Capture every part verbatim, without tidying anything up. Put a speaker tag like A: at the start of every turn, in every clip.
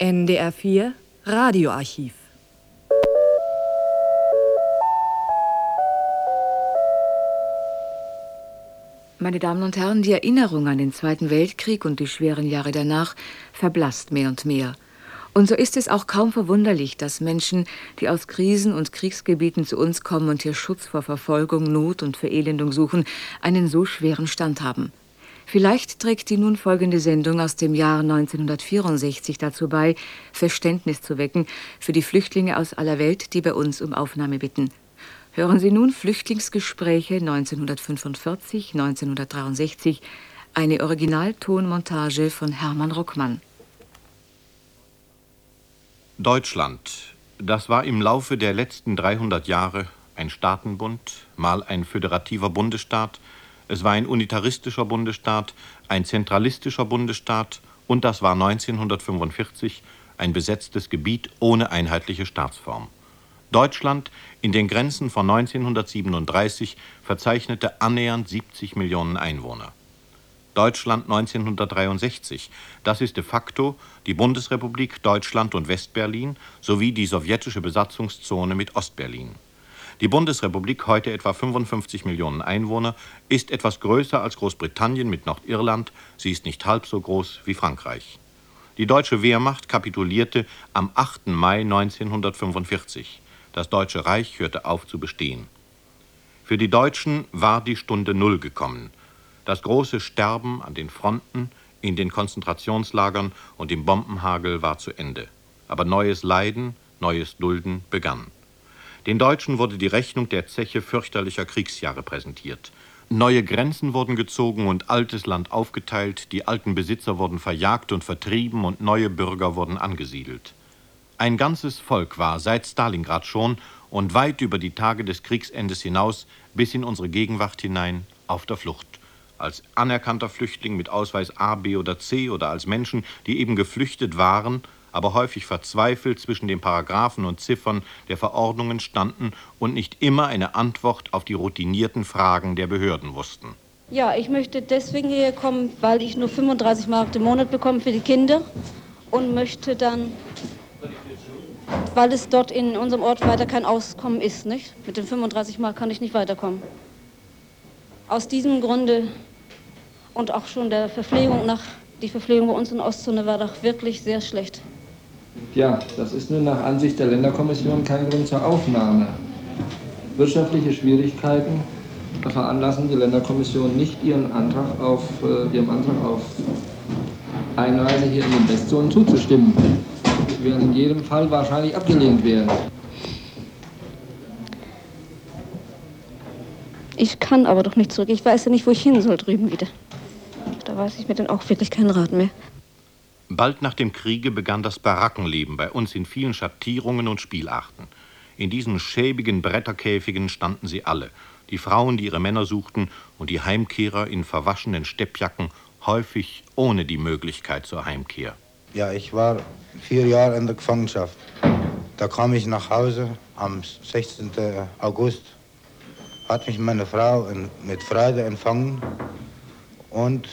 A: N D R vier Radioarchiv. Meine Damen und Herren, die Erinnerung an den Zweiten Weltkrieg und die schweren Jahre danach verblasst mehr und mehr. Und so ist es auch kaum verwunderlich, dass Menschen, die aus Krisen- und Kriegsgebieten zu uns kommen und hier Schutz vor Verfolgung, Not und Verelendung suchen, einen so schweren Stand haben. Vielleicht trägt die nun folgende Sendung aus dem Jahr neunzehnhundertvierundsechzig dazu bei, Verständnis zu wecken für die Flüchtlinge aus aller Welt, die bei uns um Aufnahme bitten. Hören Sie nun Flüchtlingsgespräche neunzehnhundertfünfundvierzig, neunzehnhundertdreiundsechzig, eine Originaltonmontage von Hermann Ruckmann.
B: Deutschland, das war im Laufe der letzten dreihundert Jahre ein Staatenbund, mal ein föderativer Bundesstaat, es war ein unitaristischer Bundesstaat, ein zentralistischer Bundesstaat und das war neunzehnhundertfünfundvierzig ein besetztes Gebiet ohne einheitliche Staatsform. Deutschland in den Grenzen von neunzehnhundertsiebenunddreißig verzeichnete annähernd siebzig Millionen Einwohner. Deutschland neunzehnhundertdreiundsechzig, das ist de facto die Bundesrepublik Deutschland und Westberlin sowie die sowjetische Besatzungszone mit Ostberlin. Die Bundesrepublik, heute etwa fünfundfünfzig Millionen Einwohner, ist etwas größer als Großbritannien mit Nordirland, sie ist nicht halb so groß wie Frankreich. Die deutsche Wehrmacht kapitulierte am achten Mai neunzehnhundertfünfundvierzig. Das Deutsche Reich hörte auf zu bestehen. Für die Deutschen war die Stunde Null gekommen. Das große Sterben an den Fronten, in den Konzentrationslagern und im Bombenhagel war zu Ende. Aber neues Leiden, neues Dulden begann. Den Deutschen wurde die Rechnung der Zeche fürchterlicher Kriegsjahre präsentiert. Neue Grenzen wurden gezogen und altes Land aufgeteilt, die alten Besitzer wurden verjagt und vertrieben und neue Bürger wurden angesiedelt. Ein ganzes Volk war seit Stalingrad schon und weit über die Tage des Kriegsendes hinaus bis in unsere Gegenwart hinein auf der Flucht. Als anerkannter Flüchtling mit Ausweis A, B oder C oder als Menschen, die eben geflüchtet waren, aber häufig verzweifelt zwischen den Paragraphen und Ziffern der Verordnungen standen und nicht immer eine Antwort auf die routinierten Fragen der Behörden wussten.
C: Ja, ich möchte deswegen hierher kommen, weil ich nur fünfunddreißig Mark im Monat bekomme für die Kinder und möchte dann, weil es dort in unserem Ort weiter kein Auskommen ist, nicht? Mit den fünfunddreißig Mark kann ich nicht weiterkommen. Aus diesem Grunde und auch schon der Verpflegung nach, die Verpflegung bei uns in der Ostzone war doch wirklich sehr schlecht.
D: Ja, das ist nun nach Ansicht der Länderkommission kein Grund zur Aufnahme. Wirtschaftliche Schwierigkeiten veranlassen die Länderkommission nicht, ihren Antrag auf, äh, ihrem Antrag auf Einreise hier in den Westzonen zuzustimmen. Wir werden in jedem Fall wahrscheinlich abgelehnt werden.
C: Ich kann aber doch nicht zurück. Ich weiß ja nicht, wo ich hin soll drüben wieder. Da weiß ich mir dann auch wirklich keinen Rat mehr.
B: Bald nach dem Kriege begann das Barackenleben bei uns in vielen Schattierungen und Spielarten. In diesen schäbigen Bretterkäfigen standen sie alle. Die Frauen, die ihre Männer suchten, und die Heimkehrer in verwaschenen Steppjacken, häufig ohne die Möglichkeit zur Heimkehr.
E: Ja, ich war vier Jahre in der Gefangenschaft. Da kam ich nach Hause am sechzehnten August. Hat mich meine Frau in, mit Freude empfangen und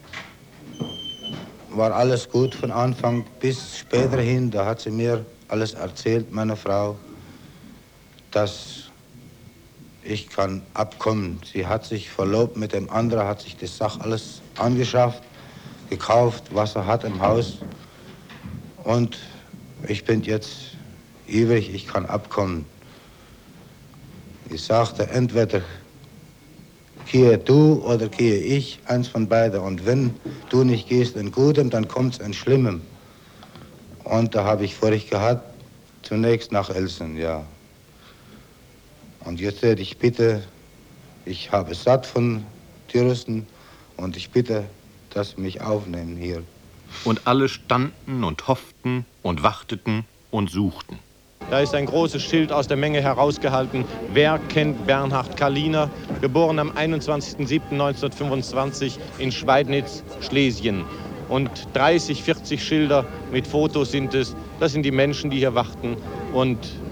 E: war alles gut von Anfang bis später hin. Da hat sie mir alles erzählt, meine Frau, dass ich kann abkommen. Sie hat sich verlobt mit dem anderen, hat sich das Sach alles angeschafft, gekauft, was er hat im Haus. Und ich bin jetzt ewig, ich kann abkommen. Ich sagte, entweder gehe du oder gehe ich, eins von beiden. Und wenn du nicht gehst in Gutem, dann kommt's in Schlimmem. Und da habe ich Furcht gehabt, zunächst nach Elsen, ja. Und jetzt hätte ich bitte, ich habe satt von Touristen und ich bitte, dass sie mich aufnehmen hier.
B: Und alle standen und hofften und warteten und suchten.
F: Da ist ein großes Schild aus der Menge herausgehalten. Wer kennt Bernhard Kalliner, geboren am einundzwanzigsten siebten neunzehnhundertfünfundzwanzig in Schweidnitz, Schlesien. Und dreißig, vierzig Schilder mit Fotos sind es. Das sind die Menschen, die hier warten und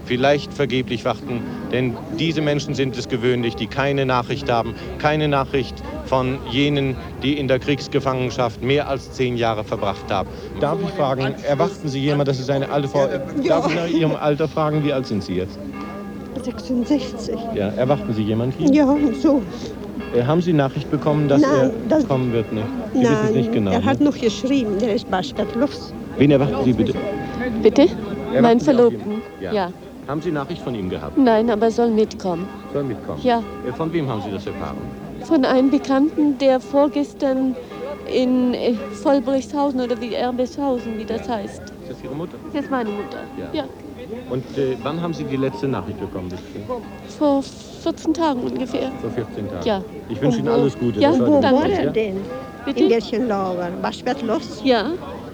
F: vielleicht vergeblich warten, denn diese Menschen sind es gewöhnlich, die keine Nachricht haben, keine Nachricht von jenen, die in der Kriegsgefangenschaft mehr als zehn Jahre verbracht haben. Darf ich fragen, erwarten Sie jemand, das ist eine alte Frau, darf ich nach Ihrem Alter fragen, wie alt sind Sie jetzt?
G: sechsundsechzig.
F: Ja, erwarten Sie jemand hier?
G: Ja, so.
F: Äh, haben Sie Nachricht bekommen, dass
G: Nein,
F: er
G: das,
F: kommen wird? Nicht? Sie wissen es nicht genau.
G: Er hat
F: ne?
G: noch geschrieben, der ist bei Stadtluft.
F: Wen erwarten Sie bitte?
H: Bitte?
F: Erwarten
H: Mein
F: Sie
H: Verlobten.
F: Ja.
H: Ja.
F: Haben Sie Nachricht von ihm gehabt?
H: Nein, aber er soll mitkommen.
F: Soll mitkommen?
H: Ja.
F: Äh, Von wem haben Sie das erfahren?
H: Von einem Bekannten, der vorgestern in äh, Vollbrichshausen oder wie Erbeshausen, wie das heißt.
F: Ist das Ihre Mutter?
H: Das ist meine Mutter.
F: Ja.
H: Ja.
F: Und äh, wann haben Sie die letzte Nachricht bekommen?
H: Vor vierzehn Tagen ungefähr.
F: Vor vierzehn Tagen?
H: Ja.
F: Ich wünsche Ihnen
G: Und wo-
F: alles Gute.
H: Ja,
F: Das
G: Wo
F: war
G: war
F: die-
G: er
F: ja?
G: denn?
H: Bitte?
G: In welchem Lager? Bei Stadtluft?
H: Ja,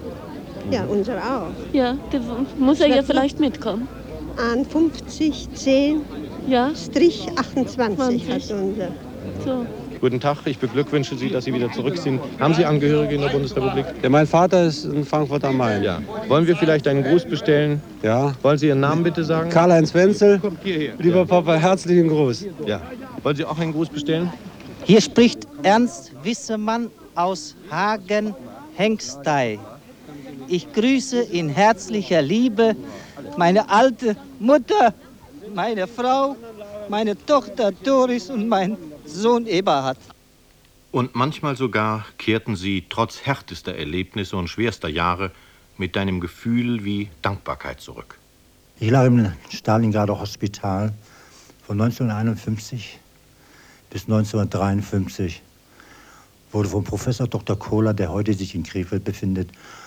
G: Ja, unser auch.
H: ja, da muss er ja
G: Schwertluft?
H: vielleicht mitkommen.
G: An fünfzig zehn
H: Ja,
G: Strich achtundzwanzig hat
H: zwanzig.
G: unser.
H: so.
F: Guten Tag, ich beglückwünsche Sie, dass Sie wieder zurück sind. Haben Sie Angehörige in der Bundesrepublik?
I: Ja, mein Vater ist in Frankfurt am Main.
F: Ja. Wollen wir vielleicht einen Gruß bestellen?
I: Ja.
F: Wollen Sie Ihren Namen bitte sagen?
I: Karl-Heinz Wenzel,
F: Kommt hierher.
I: lieber
F: Ja.
I: Papa, herzlichen Gruß.
F: Ja. Wollen Sie auch einen Gruß bestellen?
J: Hier spricht Ernst Wissemann aus Hagen-Hengstey. Ich grüße in herzlicher Liebe meine alte Mutter, meine Frau, meine Tochter Doris und mein Sohn Eberhard.
B: Und manchmal sogar kehrten sie trotz härtester Erlebnisse und schwerster Jahre mit einem Gefühl wie Dankbarkeit zurück.
E: Ich lag im Stalingrader Hospital von neunzehnhunderteinundfünfzig bis neunzehnhundertdreiundfünfzig. Wurde von Professor Doktor Kohler, der heute sich in Krefeld befindet,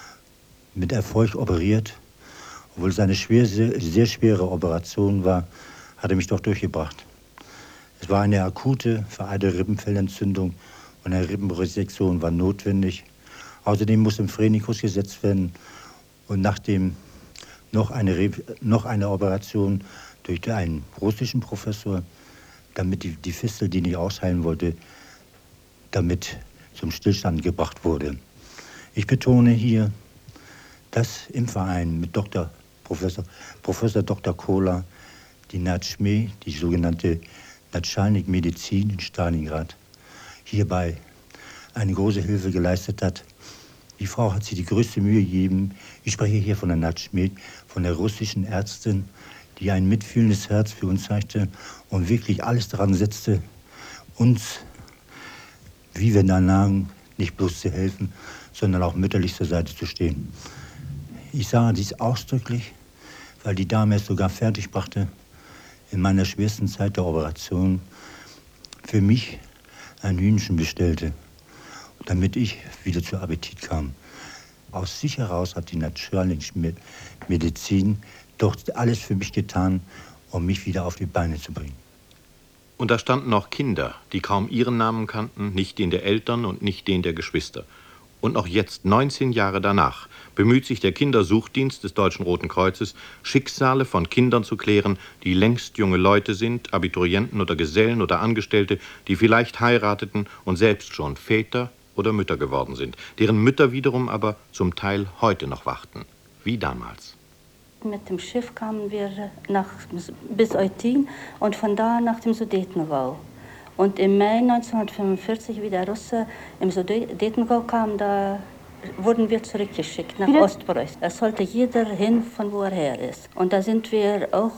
E: mit Erfolg operiert. Obwohl es eine schwer, sehr, sehr schwere Operation war, hat er mich doch durchgebracht. Es war eine akute, vereite Rippenfellentzündung und eine Rippenresektion war notwendig. Außerdem musste ein Phrenikus gesetzt werden und nachdem noch eine, Re noch eine Operation durch einen russischen Professor, damit die, die Fistel, die nicht ausheilen wollte, damit zum Stillstand gebracht wurde. Ich betone hier, dass im Verein mit Doktor Professor, Professor Doktor Kohler die Natschme, die sogenannte Natschalnik-Medizin in Stalingrad, hierbei eine große Hilfe geleistet hat. Die Frau hat sich die größte Mühe gegeben. Ich spreche hier von der Natschme, von der russischen Ärztin, die ein mitfühlendes Herz für uns zeigte und wirklich alles daran setzte, uns, wie wir da lagen, nicht bloß zu helfen, sondern auch mütterlich zur Seite zu stehen. Ich sage dies ausdrücklich, weil die Dame es sogar fertig brachte, in meiner schwersten Zeit der Operation für mich ein Hühnchen bestellte, damit ich wieder zu Appetit kam. Aus sich heraus hat die Natschalnik-Medizin doch alles für mich getan, um mich wieder auf die Beine zu bringen.
B: Und da standen noch Kinder, die kaum ihren Namen kannten, nicht den der Eltern und nicht den der Geschwister. Und noch jetzt, neunzehn Jahre danach, bemüht sich der Kindersuchdienst des Deutschen Roten Kreuzes, Schicksale von Kindern zu klären, die längst junge Leute sind, Abiturienten oder Gesellen oder Angestellte, die vielleicht heirateten und selbst schon Väter oder Mütter geworden sind, deren Mütter wiederum aber zum Teil heute noch warten, wie damals.
C: Mit dem Schiff kamen wir nach, bis Eutin und von da nach dem Sudetengau. Und im Mai neunzehnhundertfünfundvierzig, wie der Russe im Sudetengau kam, da wurden wir zurückgeschickt nach Ostpreußen. Da sollte jeder hin, von wo er her ist. Und da sind wir auch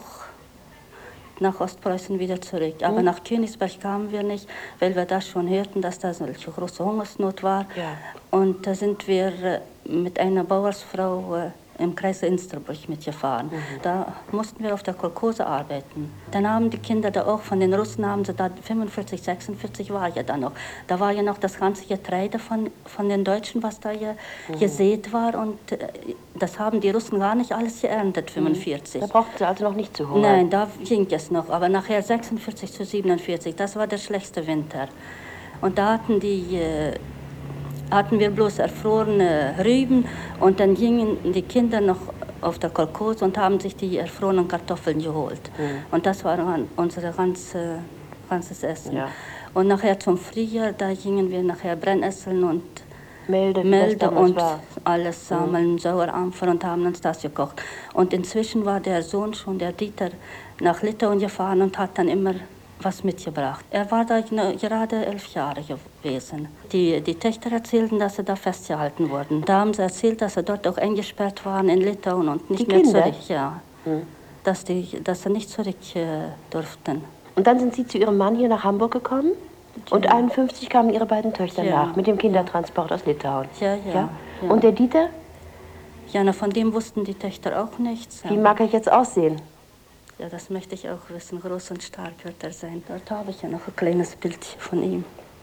C: nach Ostpreußen wieder zurück. Aber mhm. nach Königsberg kamen wir nicht, weil wir da schon hörten, dass da so eine große Hungersnot war. Ja. Und da sind wir mit einer Bauersfrau im Kreis Insterburg mitgefahren. Mhm. Da mussten wir auf der Kolchose arbeiten. Dann haben die Kinder da auch, von den Russen haben sie da, fünfundvierzig, sechsundvierzig war ja da noch. Da war ja noch das ganze Getreide von, von den Deutschen, was da ja mhm. gesät war. Und äh, das haben die Russen gar nicht alles geerntet, fünfundvierzig.
K: Da brauchten sie also noch nicht zu hungern?
C: Nein, da ging es noch. Aber nachher sechsundvierzig zu siebenundvierzig, das war der schlechteste Winter. Und da hatten die... Äh, hatten wir bloß erfrorene Rüben und dann gingen die Kinder noch auf der Kolchose und haben sich die erfrorenen Kartoffeln geholt. Mhm. Und das war unser ganze, ganzes Essen. Ja. Und nachher zum Frühjahr, da gingen wir nachher Brennesseln und
K: Melde,
C: Melde und
K: war.
C: alles sammeln, mhm. Sauerampfer und haben uns das gekocht. Und inzwischen war der Sohn schon, der Dieter, nach Litauen gefahren und hat dann immer was mitgebracht. Er war da gerade elf Jahre gewesen. Die, die Töchter erzählten, dass sie da festgehalten wurden. Da haben sie erzählt, dass sie dort auch eingesperrt waren in Litauen und nicht
K: die
C: mehr
K: Kinder?
C: zurück. Ja. Mhm. Dass, die, dass sie nicht zurück äh, durften.
K: Und dann sind Sie zu Ihrem Mann hier nach Hamburg gekommen? Und einundfünfzig kamen Ihre beiden Töchter ja. nach, mit dem Kindertransport aus Litauen.
C: Ja, ja.
K: ja? ja. Und der Dieter?
C: Ja, na, von dem wussten die Töchter auch nichts.
K: Wie mag er jetzt aussehen?
C: Ja, das möchte ich auch wissen. Groß und stark wird er sein. Dort habe ich ja noch ein kleines Bild von ihm.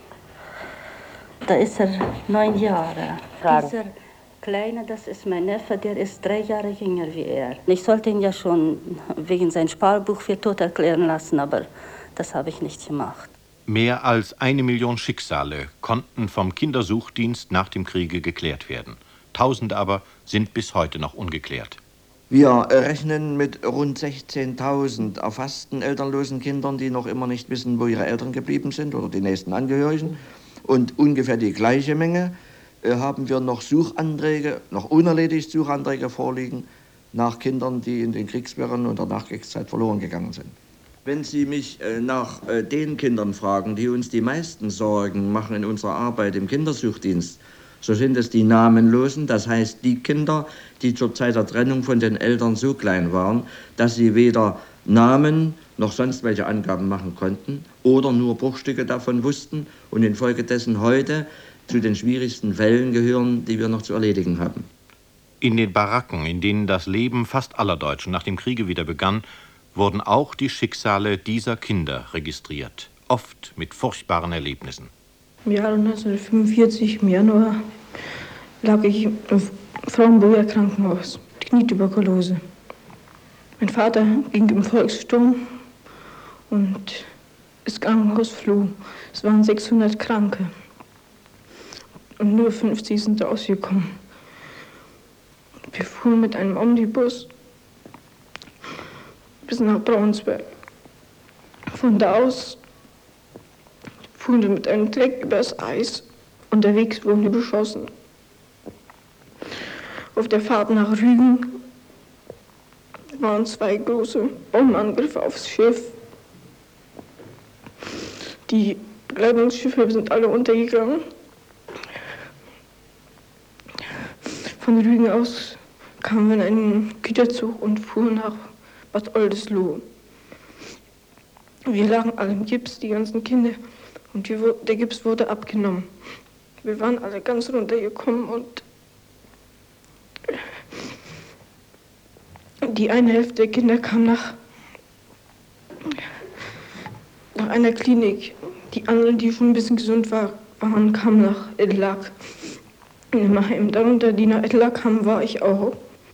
C: Da ist er neun Jahre.
K: Fragen.
C: Dieser Kleine, das ist mein Neffe, der ist drei Jahre jünger wie er. Ich sollte ihn ja schon wegen seinem Sparbuch für tot erklären lassen, aber das habe ich nicht gemacht.
B: Mehr als eine Million Schicksale konnten vom Kindersuchdienst nach dem Kriege geklärt werden. Tausende aber sind bis heute noch ungeklärt.
L: Wir rechnen mit rund sechzehntausend erfassten elternlosen Kindern, die noch immer nicht wissen, wo ihre Eltern geblieben sind oder die nächsten Angehörigen. Und ungefähr die gleiche Menge äh, haben wir noch Suchanträge, noch unerledigt Suchanträge vorliegen nach Kindern, die in den Kriegswirren und der Nachkriegszeit verloren gegangen sind. Wenn Sie mich äh, nach äh, den Kindern fragen, die uns die meisten Sorgen machen in unserer Arbeit im Kindersuchdienst, so sind es die Namenlosen, das heißt die Kinder, die zur Zeit der Trennung von den Eltern so klein waren, dass sie weder Namen noch sonst welche Angaben machen konnten oder nur Bruchstücke davon wussten und infolgedessen heute zu den schwierigsten Fällen gehören, die wir noch zu erledigen haben.
B: In den Baracken, in denen das Leben fast aller Deutschen nach dem Kriege wieder begann, wurden auch die Schicksale dieser Kinder registriert, oft mit furchtbaren Erlebnissen.
M: Im Jahre neunzehnhundertfünfundvierzig, im Januar, lag ich im Frauenburger Krankenhaus, Knietuberkulose. Mein Vater ging im Volkssturm und das Krankenhaus floh. Es waren sechshundert Kranke und nur fünfzig sind rausgekommen. Wir fuhren mit einem Omnibus bis nach Braunsberg. Von da aus fuhren wir mit einem Treck übers Eis. Unterwegs wurden wir beschossen. Auf der Fahrt nach Rügen waren zwei große Bombenangriffe aufs Schiff. Die Rettungsschiffe sind alle untergegangen. Von Rügen aus kamen wir in einen Güterzug und fuhren nach Bad Oldesloe. Wir lagen alle im Gips, die ganzen Kinder, und wir, der Gips wurde abgenommen. Wir waren alle ganz runtergekommen und die eine Hälfte der Kinder kam nach, nach einer Klinik. Die anderen, die schon ein bisschen gesund war, waren, kamen nach Edlak. Darunter, die nach Edlak kamen, war ich auch.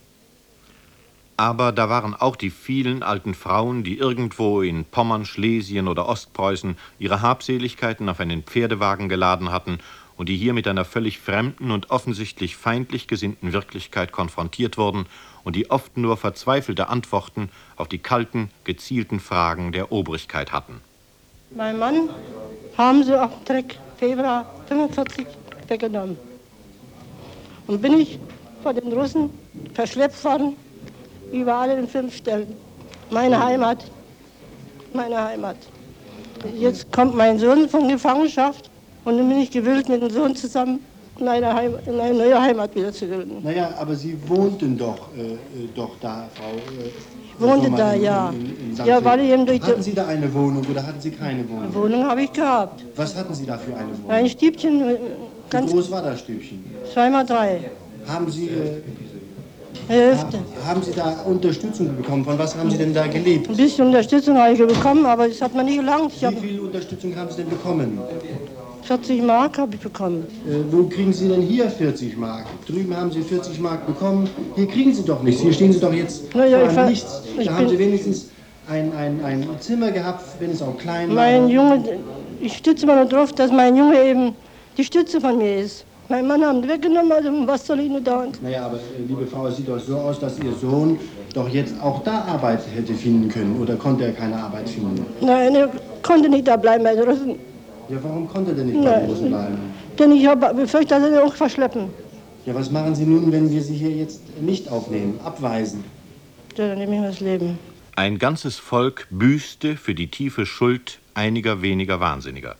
B: Aber da waren auch die vielen alten Frauen, die irgendwo in Pommern, Schlesien oder Ostpreußen ihre Habseligkeiten auf einen Pferdewagen geladen hatten und die hier mit einer völlig fremden und offensichtlich feindlich gesinnten Wirklichkeit konfrontiert wurden und die oft nur verzweifelte Antworten auf die kalten, gezielten Fragen der Obrigkeit hatten.
N: Mein Mann haben sie am Treck Februar fünfundvierzig weggenommen. Und bin ich von den Russen verschleppt worden, überall in fünf Stellen. Meine Heimat, meine Heimat. Jetzt kommt mein Sohn von Gefangenschaft und dann bin ich gewillt, mit dem Sohn zusammen in eine, Heimat, in eine neue Heimat wieder zu gründen.
O: Naja, aber Sie wohnten doch, äh, doch da, Frau... Äh,
N: ich wohnte da,
O: in,
N: ja.
O: In, in
N: ja weil ich eben durch
O: hatten Sie da eine Wohnung oder hatten Sie keine Wohnung?
N: Eine Wohnung habe ich gehabt.
O: Was hatten Sie da für eine Wohnung?
N: Ein Stübchen. Ganz
O: Wie groß war das Stübchen?
N: Zweimal drei.
O: Haben Sie... Äh,
N: Hälfte.
O: Haben Sie da Unterstützung bekommen? Von was haben Sie denn da gelebt?
N: Ein bisschen Unterstützung habe ich bekommen, aber das hat mir nie gelangt. Ich
O: Wie viel Unterstützung haben Sie denn bekommen?
N: vierzig Mark habe ich bekommen.
O: Äh, wo kriegen Sie denn hier vierzig Mark? Drüben haben Sie vierzig Mark bekommen. Hier kriegen Sie doch nichts. Hier stehen Sie doch jetzt
N: Na ja,
O: vor
N: ich
O: nichts. Da haben Sie wenigstens ein, ein, ein Zimmer gehabt, wenn es auch klein war.
N: Mein Junge, ich stütze mal darauf, dass mein Junge eben die Stütze von mir ist. Mein Mann haben weggenommen, also was soll ich nur da?
O: Naja, aber liebe Frau, es sieht doch so aus, dass Ihr Sohn doch jetzt auch da Arbeit hätte finden können. Oder konnte er keine Arbeit finden?
N: Nein, er konnte nicht da bleiben bei den Russen.
O: Ja, warum konnte er denn nicht bei den Russen bleiben?
N: Denn ich habe befürchtet, dass sie auch verschleppen.
O: Ja, was machen Sie nun, wenn wir Sie hier jetzt nicht aufnehmen, abweisen?
N: Ja, dann nehme ich mir das Leben.
B: Ein ganzes Volk büßte für die tiefe Schuld einiger weniger Wahnsinniger.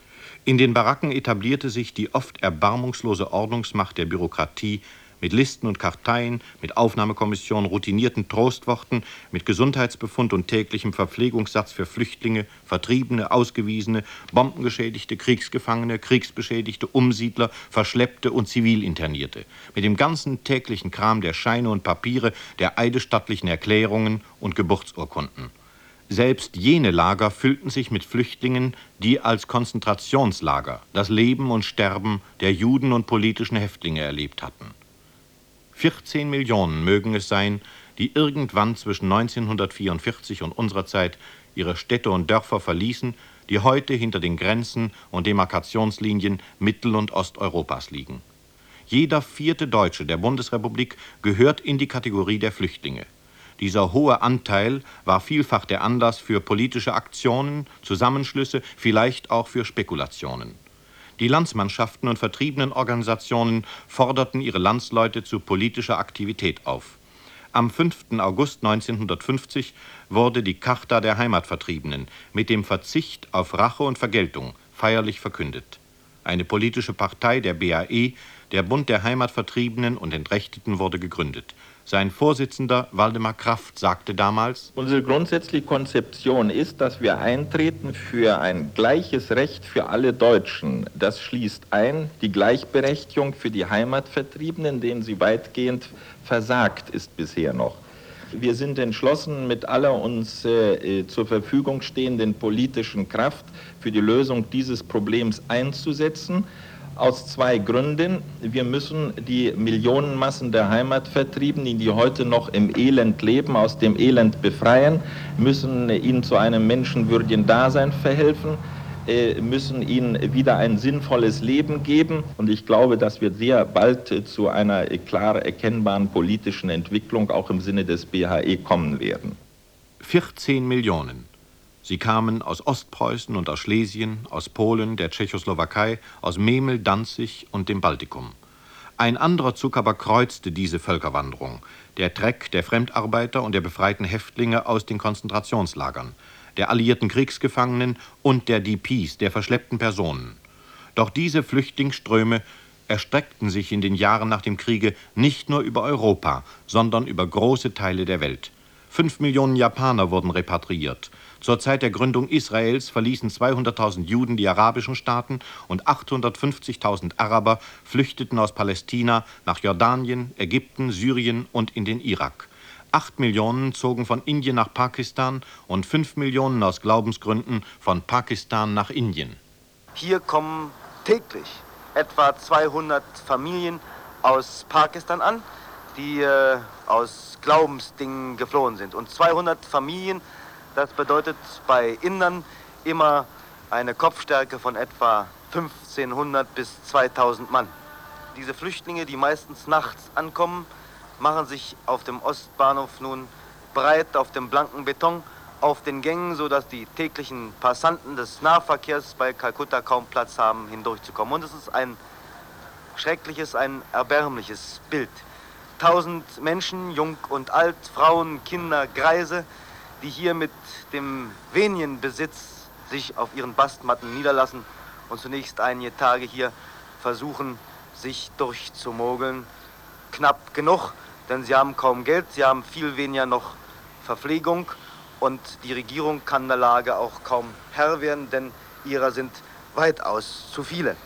B: In den Baracken etablierte sich die oft erbarmungslose Ordnungsmacht der Bürokratie mit Listen und Karteien, mit Aufnahmekommissionen, routinierten Trostworten, mit Gesundheitsbefund und täglichem Verpflegungssatz für Flüchtlinge, Vertriebene, Ausgewiesene, Bombengeschädigte, Kriegsgefangene, Kriegsbeschädigte, Umsiedler, Verschleppte und Zivilinternierte, mit dem ganzen täglichen Kram der Scheine und Papiere, der eidesstattlichen Erklärungen und Geburtsurkunden. Selbst jene Lager füllten sich mit Flüchtlingen, die als Konzentrationslager das Leben und Sterben der Juden und politischen Häftlinge erlebt hatten. vierzehn Millionen mögen es sein, die irgendwann zwischen neunzehnhundertvierundvierzig und unserer Zeit ihre Städte und Dörfer verließen, die heute hinter den Grenzen und Demarkationslinien Mittel- und Osteuropas liegen. Jeder vierte Deutsche der Bundesrepublik gehört in die Kategorie der Flüchtlinge. Dieser hohe Anteil war vielfach der Anlass für politische Aktionen, Zusammenschlüsse, vielleicht auch für Spekulationen. Die Landsmannschaften und Vertriebenenorganisationen forderten ihre Landsleute zu politischer Aktivität auf. Am fünften August neunzehnhundertfünfzig wurde die Charta der Heimatvertriebenen mit dem Verzicht auf Rache und Vergeltung feierlich verkündet. Eine politische Partei, der B A E, der Bund der Heimatvertriebenen und Entrechteten, wurde gegründet. Sein Vorsitzender Waldemar Kraft sagte damals:
P: Unsere grundsätzliche Konzeption ist, dass wir eintreten für ein gleiches Recht für alle Deutschen. Das schließt ein die Gleichberechtigung für die Heimatvertriebenen, denen sie weitgehend versagt ist bisher noch. Wir sind entschlossen, mit aller uns äh, zur Verfügung stehenden politischen Kraft für die Lösung dieses Problems einzusetzen. Aus zwei Gründen. Wir müssen die Millionenmassen der Heimatvertriebenen, die heute noch im Elend leben, aus dem Elend befreien, müssen ihnen zu einem menschenwürdigen Dasein verhelfen, müssen ihnen wieder ein sinnvolles Leben geben. Und ich glaube, dass wir sehr bald zu einer klar erkennbaren politischen Entwicklung auch im Sinne des B H E kommen werden.
B: vierzehn Millionen. Sie kamen aus Ostpreußen und aus Schlesien, aus Polen, der Tschechoslowakei, aus Memel, Danzig und dem Baltikum. Ein anderer Zug aber kreuzte diese Völkerwanderung, der Treck der Fremdarbeiter und der befreiten Häftlinge aus den Konzentrationslagern, der alliierten Kriegsgefangenen und der D Ps, der verschleppten Personen. Doch diese Flüchtlingsströme erstreckten sich in den Jahren nach dem Kriege nicht nur über Europa, sondern über große Teile der Welt. Fünf Millionen Japaner wurden repatriiert. Zur Zeit der Gründung Israels verließen zweihunderttausend Juden die arabischen Staaten und achthundertfünfzigtausend Araber flüchteten aus Palästina nach Jordanien, Ägypten, Syrien und in den Irak. Acht Millionen zogen von Indien nach Pakistan und fünf Millionen aus Glaubensgründen von Pakistan nach Indien.
Q: Hier kommen täglich etwa zweihundert Familien aus Pakistan an, die äh, aus Glaubensdingen geflohen sind. Und zweihundert Familien, das bedeutet bei Indern immer eine Kopfstärke von etwa fünfzehnhundert bis zweitausend Mann. Diese Flüchtlinge, die meistens nachts ankommen, machen sich auf dem Ostbahnhof nun breit auf dem blanken Beton, auf den Gängen, sodass die täglichen Passanten des Nahverkehrs bei Kalkutta kaum Platz haben, hindurchzukommen. Und es ist ein schreckliches, ein erbärmliches Bild. Tausend Menschen, jung und alt, Frauen, Kinder, Greise, die hier mit dem wenigen Besitz sich auf ihren Bastmatten niederlassen und zunächst einige Tage hier versuchen, sich durchzumogeln. Knapp genug, denn sie haben kaum Geld, sie haben viel weniger noch Verpflegung und die Regierung kann der Lage auch kaum Herr werden, denn ihrer sind weitaus zu viele.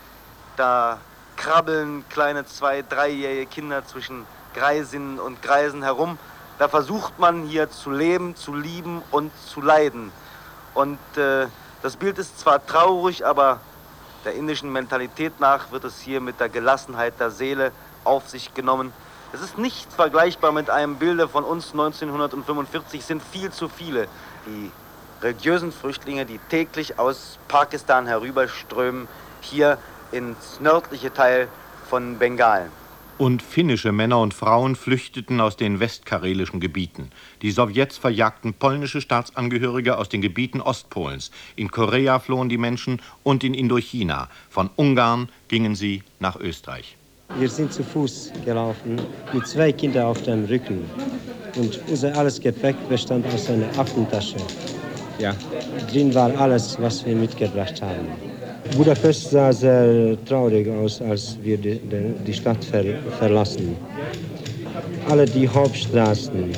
Q: Da krabbeln kleine zwei-, dreijährige Kinder zwischen Greisinnen und Greisen herum. Da versucht man hier zu leben, zu lieben und zu leiden. Und äh, das Bild ist zwar traurig, aber der indischen Mentalität nach wird es hier mit der Gelassenheit der Seele auf sich genommen. Es ist nicht vergleichbar mit einem Bilde von uns neunzehnhundertfünfundvierzig, sind viel zu viele die religiösen Flüchtlinge, die täglich aus Pakistan herüberströmen, hier ins nördliche Teil von Bengalen.
B: Und finnische Männer und Frauen flüchteten aus den westkarelischen Gebieten. Die Sowjets verjagten polnische Staatsangehörige aus den Gebieten Ostpolens. In Korea flohen die Menschen und in Indochina. Von Ungarn gingen sie nach Österreich.
I: Wir sind zu Fuß gelaufen, mit zwei Kindern auf dem Rücken. Und unser alles Gepäck bestand aus einer Aktentasche. Ja. Drin war alles, was wir mitgebracht haben. Budapest sah sehr traurig aus, als wir die, die Stadt ver, verlassen. Alle die Hauptstraßen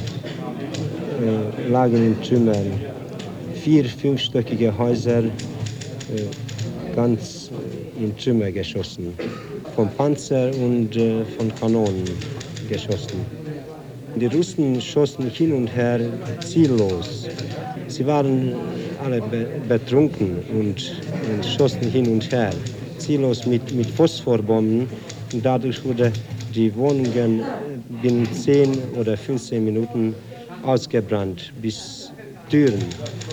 I: äh, lagen in Trümmern. Vier fünfstöckige Häuser, äh, ganz in Trümmer geschossen. Von Panzer und äh, von Kanonen geschossen. Die Russen schossen hin und her ziellos. Sie waren alle be betrunken und, und schossen hin und her, ziellos mit, mit Phosphorbomben. Und dadurch wurden die Wohnungen binnen zehn oder fünfzehn Minuten ausgebrannt, bis Türen.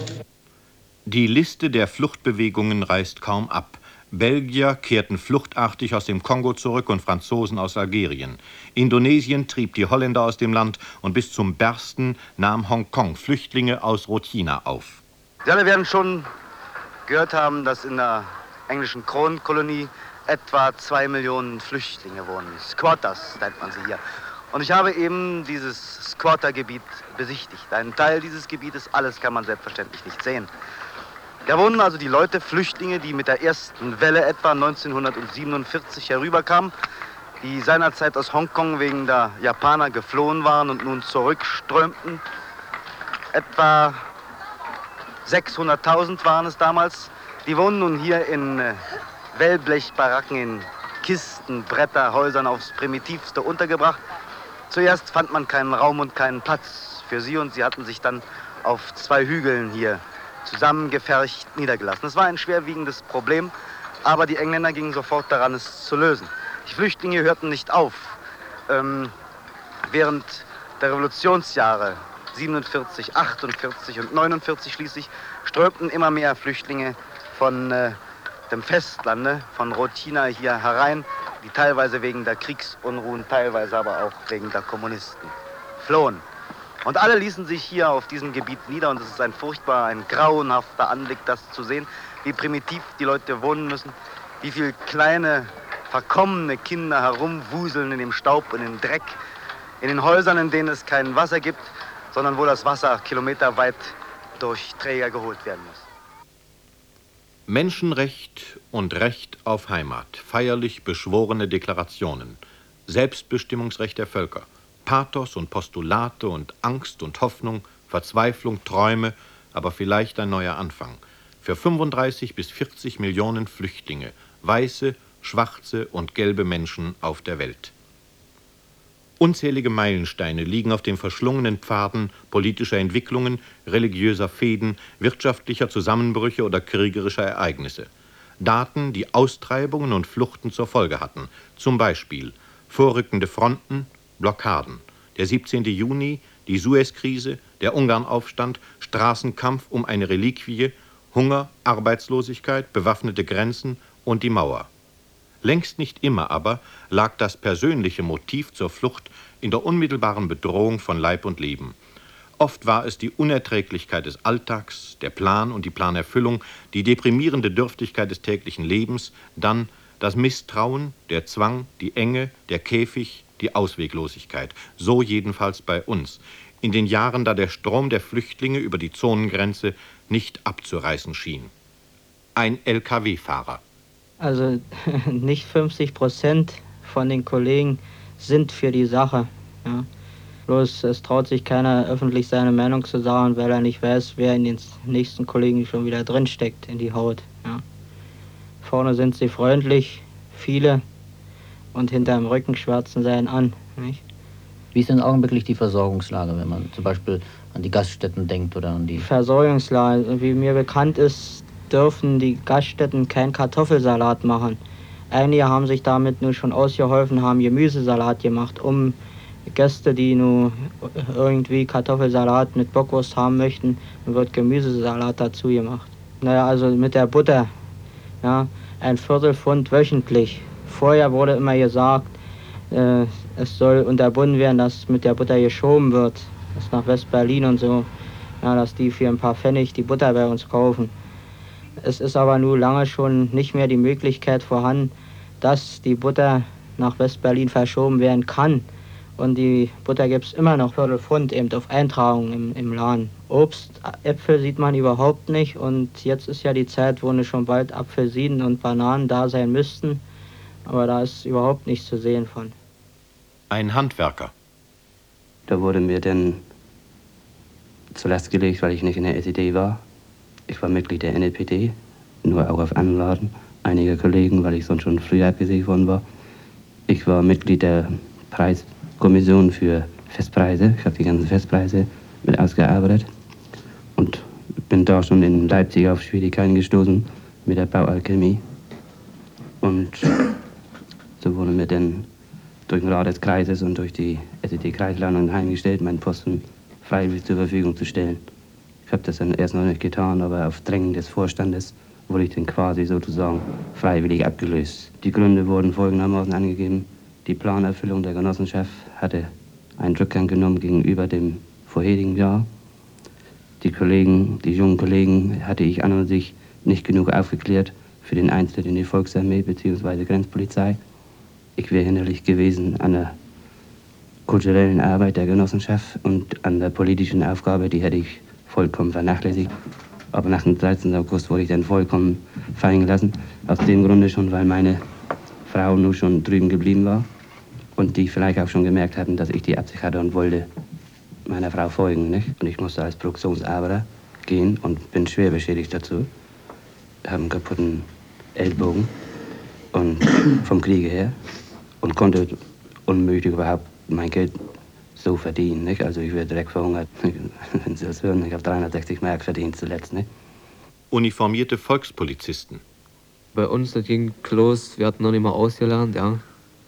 B: Die Liste der Fluchtbewegungen reißt kaum ab. Belgier kehrten fluchtartig aus dem Kongo zurück und Franzosen aus Algerien. Indonesien trieb die Holländer aus dem Land und bis zum Bersten nahm Hongkong Flüchtlinge aus Rochina auf.
Q: Sie alle werden schon gehört haben, dass in der englischen Kronenkolonie etwa zwei Millionen Flüchtlinge wohnen. Squatters nennt man sie hier. Und ich habe eben dieses Squattergebiet besichtigt. Ein Teil dieses Gebietes, alles kann man selbstverständlich nicht sehen. Da wohnen also die Leute, Flüchtlinge, die mit der ersten Welle etwa neunzehnhundertsiebenundvierzig herüberkamen, die seinerzeit aus Hongkong wegen der Japaner geflohen waren und nun zurückströmten. Etwa sechshunderttausend waren es damals. Die wohnen nun hier in äh, Wellblechbaracken, in Kisten, Bretter, Häusern aufs Primitivste untergebracht. Zuerst fand man keinen Raum und keinen Platz für sie und sie hatten sich dann auf zwei Hügeln hier zusammengefercht niedergelassen. Das war ein schwerwiegendes Problem, aber die Engländer gingen sofort daran, es zu lösen. Die Flüchtlinge hörten nicht auf. Ähm, während der Revolutionsjahre siebenundvierzig, achtundvierzig und neunundvierzig schließlich strömten immer mehr Flüchtlinge von äh, dem Festlande, von Rochina hier herein, die teilweise wegen der Kriegsunruhen, teilweise aber auch wegen der Kommunisten flohen. Und alle ließen sich hier auf diesem Gebiet nieder und es ist ein furchtbar, ein grauenhafter Anblick, das zu sehen, wie primitiv die Leute wohnen müssen, wie viele kleine, verkommene Kinder herumwuseln in dem Staub und im Dreck, in den Häusern, in denen es kein Wasser gibt, sondern wo das Wasser kilometerweit durch Träger geholt werden muss.
B: Menschenrecht und Recht auf Heimat, feierlich beschworene Deklarationen, Selbstbestimmungsrecht der Völker, Pathos und Postulate und Angst und Hoffnung, Verzweiflung, Träume, aber vielleicht ein neuer Anfang. Für fünfunddreißig bis vierzig Millionen Flüchtlinge, weiße, schwarze und gelbe Menschen auf der Welt. Unzählige Meilensteine liegen auf den verschlungenen Pfaden politischer Entwicklungen, religiöser Fehden, wirtschaftlicher Zusammenbrüche oder kriegerischer Ereignisse. Daten, die Austreibungen und Fluchten zur Folge hatten, zum Beispiel vorrückende Fronten, Blockaden. Der siebzehnte Juni, die Suezkrise, der Ungarnaufstand, Straßenkampf um eine Reliquie, Hunger, Arbeitslosigkeit, bewaffnete Grenzen und die Mauer. Längst nicht immer aber lag das persönliche Motiv zur Flucht in der unmittelbaren Bedrohung von Leib und Leben. Oft war es die Unerträglichkeit des Alltags, der Plan und die Planerfüllung, die deprimierende Dürftigkeit des täglichen Lebens, dann das Misstrauen, der Zwang, die Enge, der Käfig, die Ausweglosigkeit. So jedenfalls bei uns. In den Jahren, da der Strom der Flüchtlinge über die Zonengrenze nicht abzureißen schien. Ein L K W-Fahrer.
J: Also nicht fünfzig Prozent von den Kollegen sind für die Sache. Ja. Bloß es traut sich keiner öffentlich seine Meinung zu sagen, weil er nicht weiß, wer in den nächsten Kollegen schon wieder drinsteckt in die Haut. Ja. Vorne sind sie freundlich, viele, und hinterm Rücken schwärzen sie einen an. Nicht?
R: Wie ist denn augenblicklich die Versorgungslage, wenn man zum Beispiel an die Gaststätten denkt oder an die...
J: Versorgungslage, wie mir bekannt ist, dürfen die Gaststätten keinen Kartoffelsalat machen. Einige haben sich damit nur schon ausgeholfen, haben Gemüsesalat gemacht, um Gäste, die nur irgendwie Kartoffelsalat mit Bockwurst haben möchten, dann wird Gemüsesalat dazu gemacht. Naja, also mit der Butter, ja, ein Viertelpfund wöchentlich. Vorher wurde immer gesagt, äh, es soll unterbunden werden, dass mit der Butter geschoben wird, dass nach West-Berlin und so, ja, dass die für ein paar Pfennig die Butter bei uns kaufen. Es ist aber nun lange schon nicht mehr die Möglichkeit vorhanden, dass die Butter nach West-Berlin verschoben werden kann. Und die Butter gibt es immer noch Viertelpfund eben auf Eintragung im, im Laden. Obst, Äpfel sieht man überhaupt nicht. Und jetzt ist ja die Zeit, wo ne schon bald Apfelsinen und Bananen da sein müssten. Aber da ist überhaupt nichts zu sehen von.
B: Ein Handwerker.
S: Da wurde mir dann zur Last gelegt, weil ich nicht in der S E D war. Ich war Mitglied der N L P D, nur auch auf Anladen einiger Kollegen, weil ich sonst schon früher abgesägt worden war. Ich war Mitglied der Preiskommission für Festpreise. Ich habe die ganzen Festpreise mit ausgearbeitet und bin da schon in Leipzig auf Schwierigkeiten gestoßen mit der Baualchemie. Und so wurde mir dann durch den Rat des Kreises und durch die S E D-Kreisleitung heimgestellt, meinen Posten freiwillig zur Verfügung zu stellen. Ich habe das dann erst noch nicht getan, aber auf Drängen des Vorstandes wurde ich dann quasi sozusagen freiwillig abgelöst. Die Gründe wurden folgendermaßen angegeben. Die Planerfüllung der Genossenschaft hatte einen Rückgang genommen gegenüber dem vorherigen Jahr. Die Kollegen, die jungen Kollegen, hatte ich an und sich nicht genug aufgeklärt für den Eintritt in die Volksarmee bzw. Grenzpolizei. Ich wäre hinderlich gewesen an der kulturellen Arbeit der Genossenschaft und an der politischen Aufgabe, die hätte ich vollkommen vernachlässigt. Aber nach dem dreizehnten August wurde ich dann vollkommen fallen gelassen. Aus dem Grunde schon, weil meine Frau nur schon drüben geblieben war und die vielleicht auch schon gemerkt hatten, dass ich die Absicht hatte und wollte meiner Frau folgen. Nicht? Und ich musste als Produktionsarbeiter gehen und bin schwer beschädigt dazu. Ich habe einen kaputten Ellbogen und vom Kriege her und konnte unmöglich überhaupt mein Geld so verdienen. Nicht? Also ich werde direkt verhungert, wenn Sie das hören. Ich habe dreihundertsechzig Mark verdient zuletzt. Nicht?
B: Uniformierte Volkspolizisten.
T: Bei uns, das ging los, wir hatten noch nicht mal ausgelernt, ja.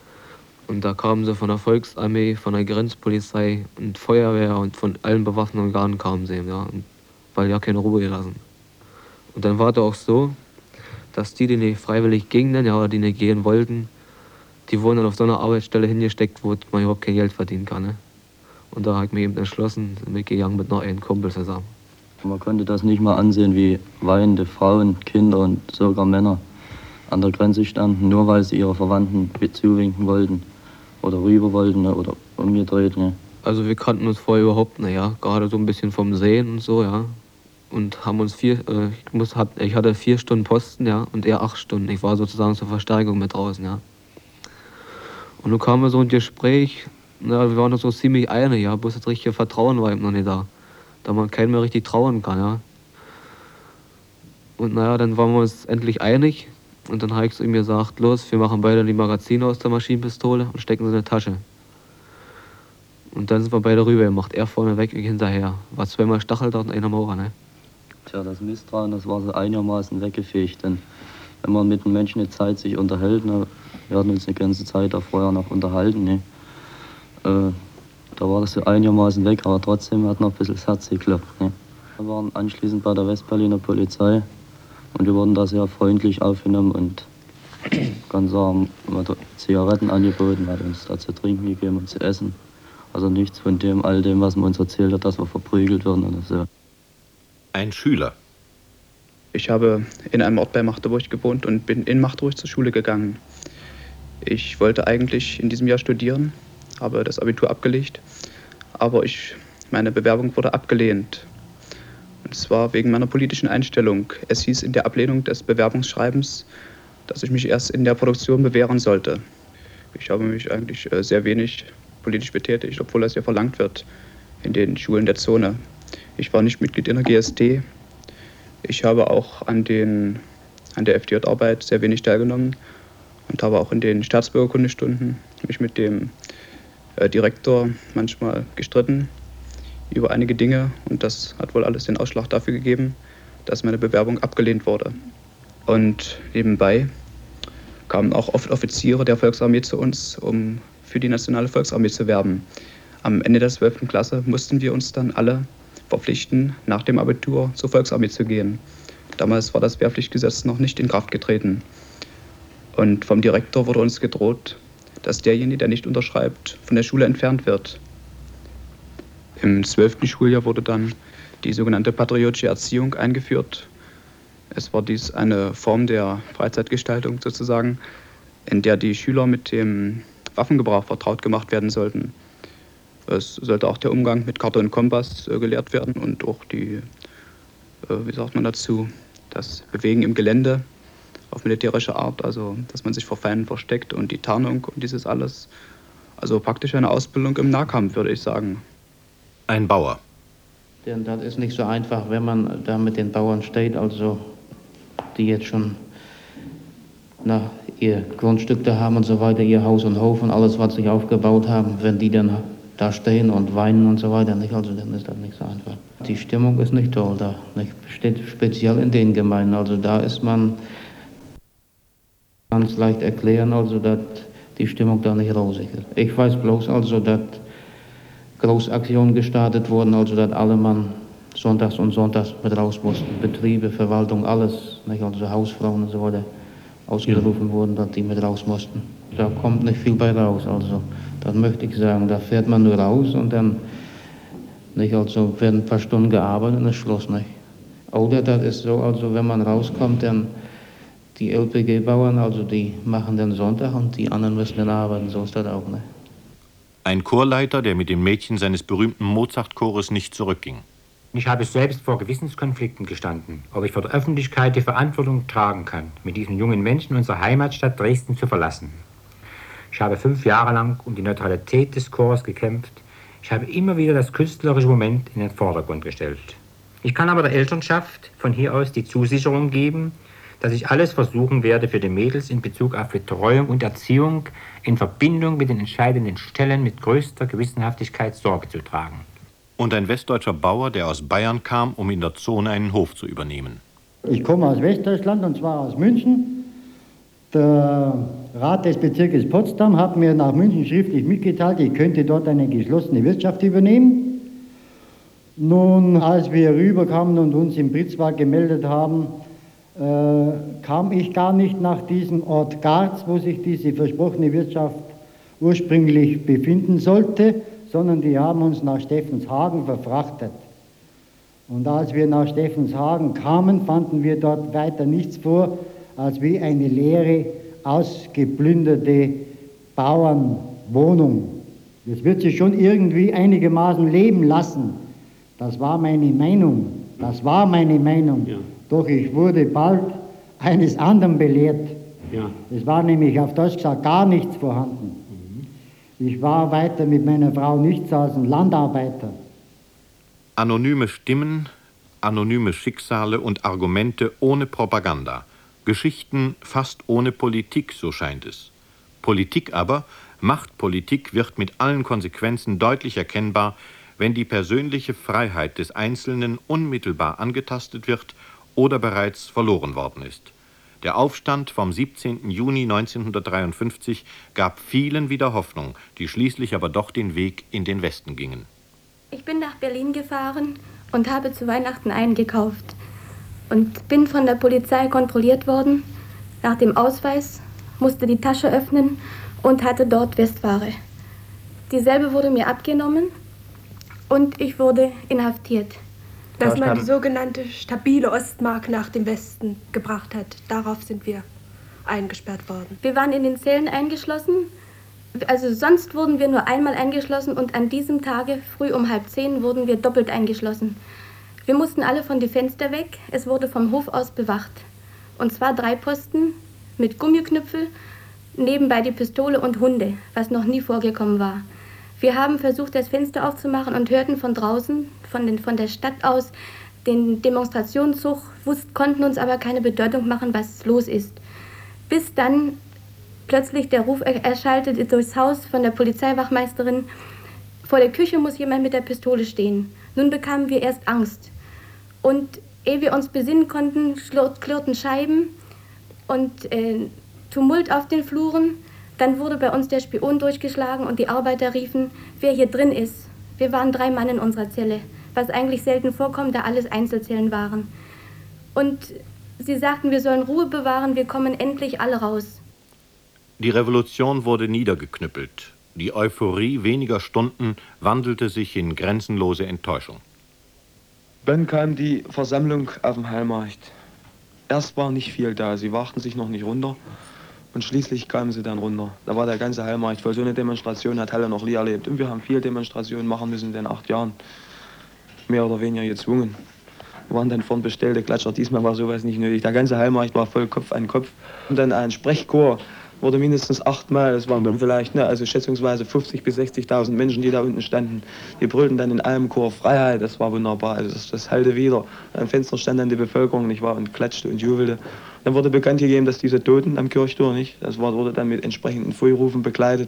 T: Und da kamen sie von der Volksarmee, von der Grenzpolizei und Feuerwehr und von allen bewaffneten Organen kamen sie, ja. Und weil ja keine Ruhe gelassen. Und dann war es auch so, dass die, die nicht freiwillig gingen, ja, oder die nicht gehen wollten, die wurden dann auf so einer Arbeitsstelle hingesteckt, wo man überhaupt kein Geld verdienen kann. Ne? Und da habe ich mir eben entschlossen, bin gegangen mit noch einem Kumpel zusammen.
U: Man konnte das nicht mal ansehen, wie weinende Frauen, Kinder und sogar Männer an der Grenze standen, nur weil sie ihre Verwandten zuwinken wollten oder rüber wollten oder umgedreht. Ne?
T: Also wir kannten uns vorher überhaupt, naja, gerade so ein bisschen vom Sehen und so, ja. Und haben uns vier, äh, ich, muss, hat, ich hatte vier Stunden Posten, ja, und er acht Stunden. Ich war sozusagen zur Verstärkung mit draußen, ja. Und nun kam so ein Gespräch, na, wir waren uns so ziemlich einig, ja, bloß das richtige Vertrauen war eben noch nicht da. Da man keinem mehr richtig trauen kann, ja. Und naja, dann waren wir uns endlich einig. Und dann habe ich zu ihm gesagt, los, wir machen beide die Magazine aus der Maschinenpistole und stecken sie in die Tasche. Und dann sind wir beide rüber gemacht, er vorne weg, ich hinterher. War zweimal Stacheldraht und einer Mauer, ne?
U: Tja, das Misstrauen, das war so einigermaßen weggefegt, denn wenn man mit einem Menschen eine Zeit sich unterhält, ne, wir hatten uns eine ganze Zeit da vorher noch unterhalten, ne, äh, da war das so einigermaßen weg, aber trotzdem hat noch ein bisschen das Herz geklopft. Ne. Wir waren anschließend bei der Westberliner Polizei und wir wurden da sehr freundlich aufgenommen und ganz sagen, man hat Zigaretten angeboten, man hat uns da zu trinken gegeben und zu essen. Also nichts von dem, all dem, was man uns erzählt hat, dass wir verprügelt werden oder so.
B: Ein Schüler.
V: Ich habe in einem Ort bei Magdeburg gewohnt und bin in Magdeburg zur Schule gegangen. Ich wollte eigentlich in diesem Jahr studieren, habe das Abitur abgelegt, aber ich, meine Bewerbung wurde abgelehnt. Und zwar wegen meiner politischen Einstellung. Es hieß in der Ablehnung des Bewerbungsschreibens, dass ich mich erst in der Produktion bewähren sollte. Ich habe mich eigentlich sehr wenig politisch betätigt, obwohl das ja verlangt wird in den Schulen der Zone. Ich war nicht Mitglied in der G S D. Ich habe auch an, den, an der F D J-Arbeit sehr wenig teilgenommen und habe auch in den Staatsbürgerkundestunden mich mit dem äh, Direktor manchmal gestritten über einige Dinge. Und das hat wohl alles den Ausschlag dafür gegeben, dass meine Bewerbung abgelehnt wurde. Und nebenbei kamen auch oft Offiziere der Volksarmee zu uns, um für die Nationale Volksarmee zu werben. Am Ende der zwölften Klasse mussten wir uns dann alle verpflichten, nach dem Abitur zur Volksarmee zu gehen. Damals war das Wehrpflichtgesetz noch nicht in Kraft getreten. Und vom Direktor wurde uns gedroht, dass derjenige, der nicht unterschreibt, von der Schule entfernt wird. Im zwölften Schuljahr wurde dann die sogenannte patriotische Erziehung eingeführt. Es war dies eine Form der Freizeitgestaltung sozusagen, in der die Schüler mit dem Waffengebrauch vertraut gemacht werden sollten. Es sollte auch der Umgang mit Karte und Kompass äh, gelehrt werden und auch die, äh, wie sagt man dazu, das Bewegen im Gelände auf militärische Art, also dass man sich vor Feinden versteckt und die Tarnung und dieses alles. Also praktisch eine Ausbildung im Nahkampf, würde ich sagen.
B: Ein Bauer.
A: Denn das ist nicht so einfach, wenn man da mit den Bauern steht, also die jetzt schon na, ihr Grundstück da haben und so weiter, ihr Haus und Hof und alles, was sie aufgebaut haben, wenn die dann da stehen und weinen und so weiter, nicht, also dann ist das nicht so einfach. Die Stimmung ist nicht toll da, nicht speziell in den Gemeinden, also da ist man ganz leicht erklären, also dass die Stimmung da nicht rosig ist. Ich weiß bloß also, dass Großaktionen gestartet wurden, also dass alle Mann sonntags und sonntags mit raus mussten, Betriebe, Verwaltung, alles, nicht, also Hausfrauen und so weiter ausgerufen ja. wurden, dass die mit raus mussten. Da kommt nicht viel bei raus, also das möchte ich sagen, da fährt man nur raus und dann nicht, also werden ein paar Stunden gearbeitet und ist Schluss, nicht. Oder das ist so, also wenn man rauskommt, dann die L P G-Bauern, also die machen den Sonntag und die anderen müssen dann arbeiten, so ist das auch, nicht.
B: Ein Chorleiter, der mit den Mädchen seines berühmten Mozart-Chores nicht zurückging.
D: Ich habe selbst vor Gewissenskonflikten gestanden, ob ich vor der Öffentlichkeit die Verantwortung tragen kann, mit diesen jungen Menschen unsere Heimatstadt Dresden zu verlassen. Ich habe fünf Jahre lang um die Neutralität des Chors gekämpft. Ich habe immer wieder das künstlerische Moment in den Vordergrund gestellt. Ich kann aber der Elternschaft von hier aus die Zusicherung geben, dass ich alles versuchen werde, für die Mädels in Bezug auf Betreuung und Erziehung in Verbindung mit den entscheidenden Stellen mit größter Gewissenhaftigkeit Sorge zu tragen.
B: Und ein westdeutscher Bauer, der aus Bayern kam, um in der Zone einen Hof zu übernehmen.
W: Ich komme aus Westdeutschland, und zwar aus München. Der Rat des Bezirkes Potsdam hat mir nach München schriftlich mitgeteilt, ich könnte dort eine geschlossene Wirtschaft übernehmen. Nun, als wir rüberkamen und uns im Pritzwald gemeldet haben, äh, kam ich gar nicht nach diesem Ort Garz, wo sich diese versprochene Wirtschaft ursprünglich befinden sollte, sondern die haben uns nach Steffenshagen verfrachtet. Und als wir nach Steffenshagen kamen, fanden wir dort weiter nichts vor, als wie eine leere, ausgeplünderte Bauernwohnung. Das wird sich schon irgendwie einigermaßen leben lassen. Das war meine Meinung. Das war meine Meinung. Ja. Doch ich wurde bald eines anderen belehrt. Ja. Es war nämlich auf Deutsch gesagt gar nichts vorhanden. Ich war weiter mit meiner Frau nichts als ein Landarbeiter.
B: Anonyme Stimmen, anonyme Schicksale und Argumente ohne Propaganda. Geschichten fast ohne Politik, so scheint es. Politik aber, Machtpolitik wird mit allen Konsequenzen deutlich erkennbar, wenn die persönliche Freiheit des Einzelnen unmittelbar angetastet wird oder bereits verloren worden ist. Der Aufstand vom siebzehnten Juni neunzehnhundertdreiundfünfzig gab vielen wieder Hoffnung, die schließlich aber doch den Weg in den Westen gingen.
X: Ich bin nach Berlin gefahren und habe zu Weihnachten eingekauft und bin von der Polizei kontrolliert worden. Nach dem Ausweis musste die Tasche öffnen und hatte dort Westware. Dieselbe wurde mir abgenommen und ich wurde inhaftiert.
Y: Dass man die sogenannte stabile Ostmark nach dem Westen gebracht hat. Darauf sind wir eingesperrt worden.
X: Wir waren in den Zellen eingeschlossen. Also sonst wurden wir nur einmal eingeschlossen und an diesem Tage, früh um halb zehn, wurden wir doppelt eingeschlossen. Wir mussten alle von den Fenstern weg. Es wurde vom Hof aus bewacht. Und zwar drei Posten mit Gummiknüpfel, nebenbei die Pistole und Hunde, was noch nie vorgekommen war. Wir haben versucht, das Fenster aufzumachen und hörten von draußen, von, den, von der Stadt aus, den Demonstrationszug, wussten, konnten uns aber keine Bedeutung machen, was los ist. Bis dann plötzlich der Ruf erschallte durchs Haus von der Polizeiwachmeisterin, vor der Küche muss jemand mit der Pistole stehen. Nun bekamen wir erst Angst. Und ehe wir uns besinnen konnten, klirrten Scheiben und äh, Tumult auf den Fluren. Dann wurde bei uns der Spion durchgeschlagen und die Arbeiter riefen, wer hier drin ist. Wir waren drei Mann in unserer Zelle, was eigentlich selten vorkommt, da alles Einzelzellen waren. Und sie sagten, wir sollen Ruhe bewahren, wir kommen endlich alle raus.
B: Die Revolution wurde niedergeknüppelt. Die Euphorie weniger Stunden wandelte sich in grenzenlose Enttäuschung.
E: Dann kam die Versammlung auf dem Heilmarkt. Erst war nicht viel da, sie wachten sich noch nicht runter und schließlich kamen sie dann runter. Da war der ganze Heilmarkt voll. So eine Demonstration hat Halle noch nie erlebt. Und wir haben viele Demonstrationen machen müssen in den acht Jahren. Mehr oder weniger gezwungen. Wir waren dann vorn bestellte Klatscher. Diesmal war sowas nicht nötig. Der ganze Heilmarkt war voll Kopf an Kopf. Und dann ein Sprechchor wurde mindestens achtmal, das waren dann vielleicht, ne, also schätzungsweise fünfzigtausend bis sechzigtausend Menschen, die da unten standen. Die brüllten dann in einem Chor Freiheit, das war wunderbar, also das, das halte wieder. Am Fenster stand dann die Bevölkerung, nicht wahr, und klatschte und jubelte. Dann wurde bekannt gegeben, dass diese Toten am Kirchtor, nicht, das war, wurde dann mit entsprechenden Feuerrufen begleitet.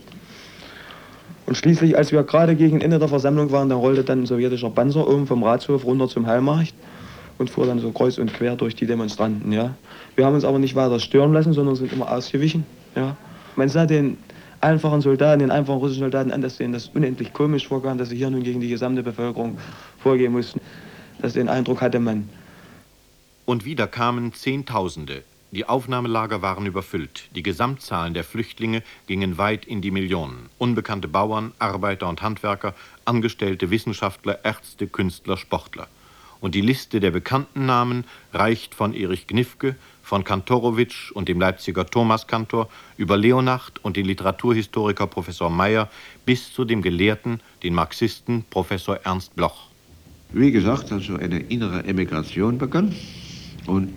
E: Und schließlich, als wir gerade gegen Ende der Versammlung waren, da rollte dann ein sowjetischer Panzer oben vom Ratshof runter zum Heilmarkt und fuhr dann so kreuz und quer durch die Demonstranten, ja. Wir haben uns aber nicht weiter stören lassen, sondern sind immer ausgewichen. Ja. Man sah den einfachen Soldaten, den einfachen russischen Soldaten an, dass denen das unendlich komisch vorkam, dass sie hier nun gegen die gesamte Bevölkerung vorgehen mussten. Dass den Eindruck hatte man.
B: Und wieder kamen Zehntausende. Die Aufnahmelager waren überfüllt. Die Gesamtzahlen der Flüchtlinge gingen weit in die Millionen. Unbekannte Bauern, Arbeiter und Handwerker, Angestellte, Wissenschaftler, Ärzte, Künstler, Sportler. Und die Liste der bekannten Namen reicht von Erich Gnifke, von Kantorowitsch und dem Leipziger Thomaskantor über Leonacht und den Literaturhistoriker Professor Meyer bis zu dem Gelehrten, den Marxisten Professor Ernst Bloch.
F: Wie gesagt, also eine innere Emigration begann. Und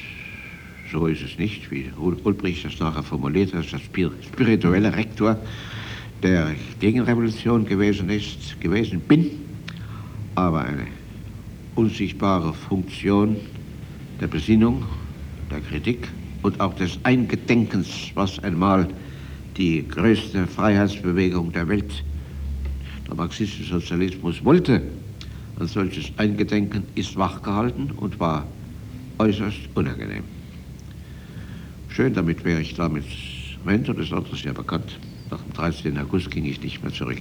F: so ist es nicht, wie Ulbricht das nachher formuliert hat, das spirituelle Rektor der Gegenrevolution gewesen ist, gewesen bin, aber eine unsichtbare Funktion der Besinnung, der Kritik und auch des Eingedenkens, was einmal die größte Freiheitsbewegung der Welt, der marxistische Sozialismus, wollte. Ein solches Eingedenken ist wachgehalten und war äußerst unangenehm. Schön, damit wäre ich damit Moment, und das andere ist ja bekannt. Nach dem dreizehnten August ging ich nicht mehr zurück.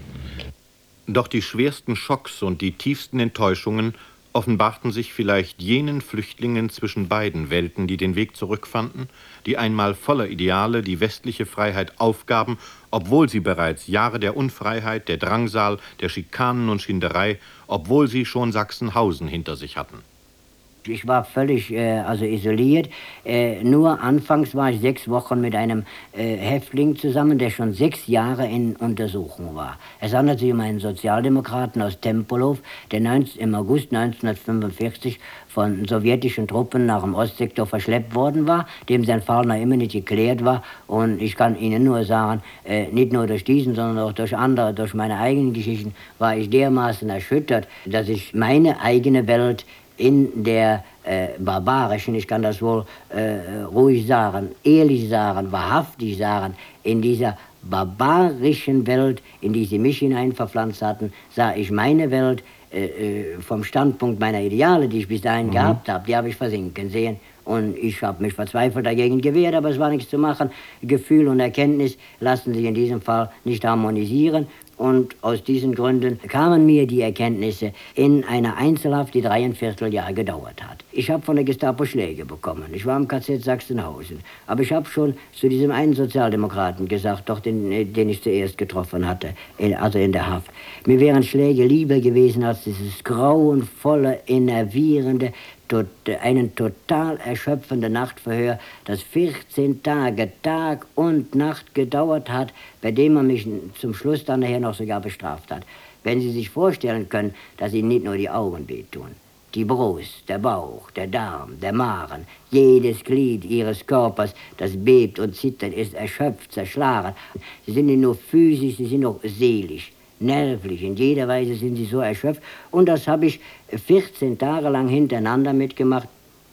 B: Doch die schwersten Schocks und die tiefsten Enttäuschungen offenbarten sich vielleicht jenen Flüchtlingen zwischen beiden Welten, die den Weg zurückfanden, die einmal voller Ideale die westliche Freiheit aufgaben, obwohl sie bereits Jahre der Unfreiheit, der Drangsal, der Schikanen und Schinderei, obwohl sie schon Sachsenhausen hinter sich hatten.
G: Ich war völlig äh, also isoliert. Äh, nur anfangs war ich sechs Wochen mit einem äh, Häftling zusammen, der schon sechs Jahre in Untersuchung war. Es handelt sich um einen Sozialdemokraten aus Tempelhof, der im August neunzehnhundertfünfundvierzig von sowjetischen Truppen nach dem Ostsektor verschleppt worden war, dem sein Fall noch immer nicht geklärt war. Und ich kann Ihnen nur sagen, äh, nicht nur durch diesen, sondern auch durch andere, durch meine eigenen Geschichten, war ich dermaßen erschüttert, dass ich meine eigene Welt in der äh, barbarischen, ich kann das wohl äh, ruhig sagen, ehrlich sagen, wahrhaftig sagen, in dieser barbarischen Welt, in die sie mich hinein verpflanzt hatten, sah ich meine Welt äh, vom Standpunkt meiner Ideale, die ich bis dahin mhm. gehabt habe, die habe ich versinken sehen. Und ich habe mich verzweifelt dagegen gewehrt, aber es war nichts zu machen. Gefühl und Erkenntnis lassen sich in diesem Fall nicht harmonisieren. Und aus diesen Gründen kamen mir die Erkenntnisse in einer Einzelhaft, die dreieinviertel Jahre gedauert hat. Ich habe von der Gestapo Schläge bekommen. Ich war im K Z Sachsenhausen. Aber ich habe schon zu diesem einen Sozialdemokraten gesagt, doch den, den ich zuerst getroffen hatte, in, also in der Haft. Mir wären Schläge lieber gewesen als dieses grauenvolle, enervierende, tot, einen total erschöpfenden Nachtverhör, das vierzehn Tage, Tag und Nacht gedauert hat, bei dem man mich zum Schluss dann nachher noch sogar bestraft hat. Wenn Sie sich vorstellen können, dass Ihnen nicht nur die Augen wehtun, die Brust, der Bauch, der Darm, der Magen, jedes Glied Ihres Körpers, das bebt und zittert, ist erschöpft, zerschlagen. Sie sind nicht nur physisch, Sie sind auch seelisch. Nervlich, in jeder Weise sind sie so erschöpft. Und das habe ich vierzehn Tage lang hintereinander mitgemacht,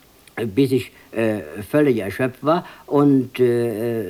G: bis ich äh, völlig erschöpft war. Und äh,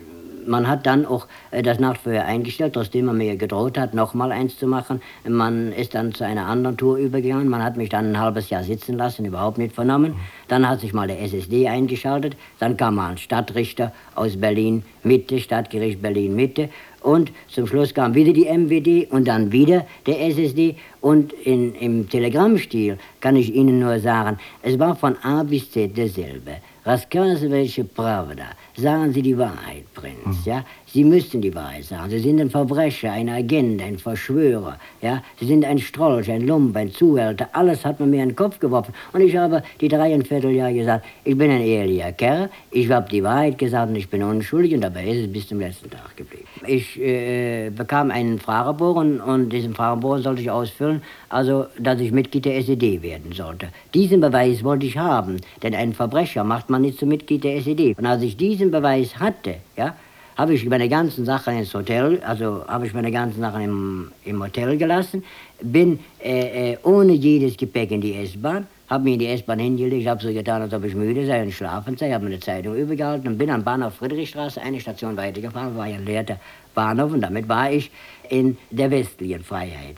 G: man hat dann auch äh, das Nachtverhör eingestellt, trotzdem man mir gedroht hat, nochmal eins zu machen. Man ist dann zu einer anderen Tour übergegangen. Man hat mich dann ein halbes Jahr sitzen lassen, überhaupt nicht vernommen. Dann hat sich mal der S S D eingeschaltet. Dann kam mal ein Stadtrichter aus Berlin-Mitte, Stadtgericht Berlin-Mitte. Und zum Schluss kam wieder die M W D und dann wieder der S S D. Und in, im Telegrammstil kann ich Ihnen nur sagen, es war von A bis Z derselbe. Рассказывайте правда. Sagen Sie die Wahrheit, Prinz, ja? Sie müssen die Wahrheit sagen. Sie sind ein Verbrecher, ein Agent, ein Verschwörer, ja? Sie sind ein Strolch, ein Lump, ein Zuhälter. Alles hat man mir in den Kopf geworfen. Und ich habe die dreieinviertel Jahre gesagt, ich bin ein ehrlicher Kerl, ich habe die Wahrheit gesagt und ich bin unschuldig und dabei ist es bis zum letzten Tag geblieben. Ich äh, bekam einen Fragebogen und diesen Fragebogen sollte ich ausfüllen, also dass ich Mitglied der S E D werden sollte. Diesen Beweis wollte ich haben, denn einen Verbrecher macht man nicht zum Mitglied der S E D. Und als ich diesen Beweis hatte, ja, habe ich meine ganzen Sachen ins Hotel, also habe ich meine ganzen Sachen im, im Hotel gelassen, bin äh, äh, ohne jedes Gepäck in die S-Bahn, habe mich in die S-Bahn hingelegt, habe so getan, als ob ich müde sei und schlafen sei, habe meine Zeitung übergehalten und bin am Bahnhof Friedrichstraße eine Station weitergefahren, war ein leerer Bahnhof und damit war ich in der westlichen Freiheit.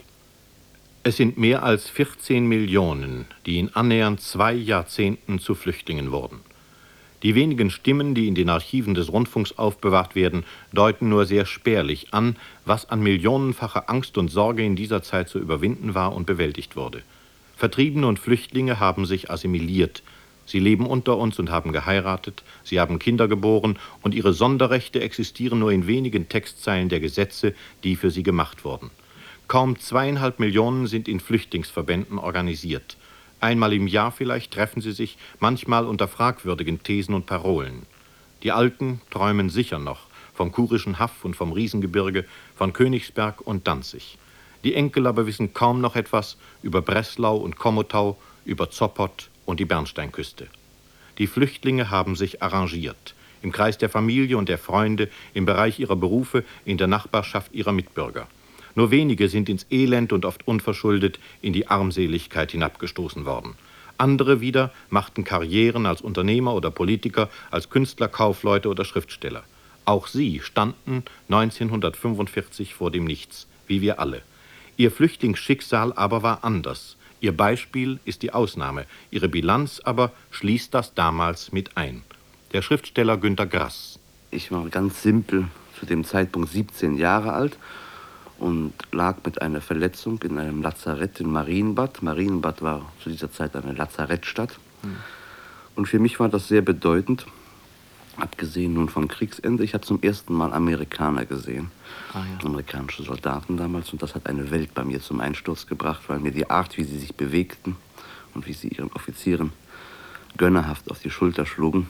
B: Es sind mehr als vierzehn Millionen, die in annähernd zwei Jahrzehnten zu Flüchtlingen wurden. Die wenigen Stimmen, die in den Archiven des Rundfunks aufbewahrt werden, deuten nur sehr spärlich an, was an millionenfacher Angst und Sorge in dieser Zeit zu überwinden war und bewältigt wurde. Vertriebene und Flüchtlinge haben sich assimiliert. Sie leben unter uns und haben geheiratet, sie haben Kinder geboren und ihre Sonderrechte existieren nur in wenigen Textzeilen der Gesetze, die für sie gemacht wurden. Kaum zweieinhalb Millionen sind in Flüchtlingsverbänden organisiert. Einmal im Jahr vielleicht treffen sie sich, manchmal unter fragwürdigen Thesen und Parolen. Die Alten träumen sicher noch vom kurischen Haff und vom Riesengebirge, von Königsberg und Danzig. Die Enkel aber wissen kaum noch etwas über Breslau und Komotau, über Zoppot und die Bernsteinküste. Die Flüchtlinge haben sich arrangiert, im Kreis der Familie und der Freunde, im Bereich ihrer Berufe, in der Nachbarschaft ihrer Mitbürger. Nur wenige sind ins Elend und oft unverschuldet in die Armseligkeit hinabgestoßen worden. Andere wieder machten Karrieren als Unternehmer oder Politiker, als Künstler, Kaufleute oder Schriftsteller. Auch sie standen neunzehnhundertfünfundvierzig vor dem Nichts, wie wir alle. Ihr Flüchtlingsschicksal aber war anders. Ihr Beispiel ist die Ausnahme, ihre Bilanz aber schließt das damals mit ein. Der Schriftsteller Günter Grass.
S: Ich war ganz simpel zu dem Zeitpunkt siebzehn Jahre alt und lag mit einer Verletzung in einem Lazarett in Marienbad. Marienbad war zu dieser Zeit eine Lazarettstadt. Mhm. Und für mich war das sehr bedeutend, abgesehen nun vom Kriegsende. Ich habe zum ersten Mal Amerikaner gesehen, ah, ja. amerikanische Soldaten damals. Und das hat eine Welt bei mir zum Einsturz gebracht, weil mir die Art, wie sie sich bewegten und wie sie ihren Offizieren gönnerhaft auf die Schulter schlugen,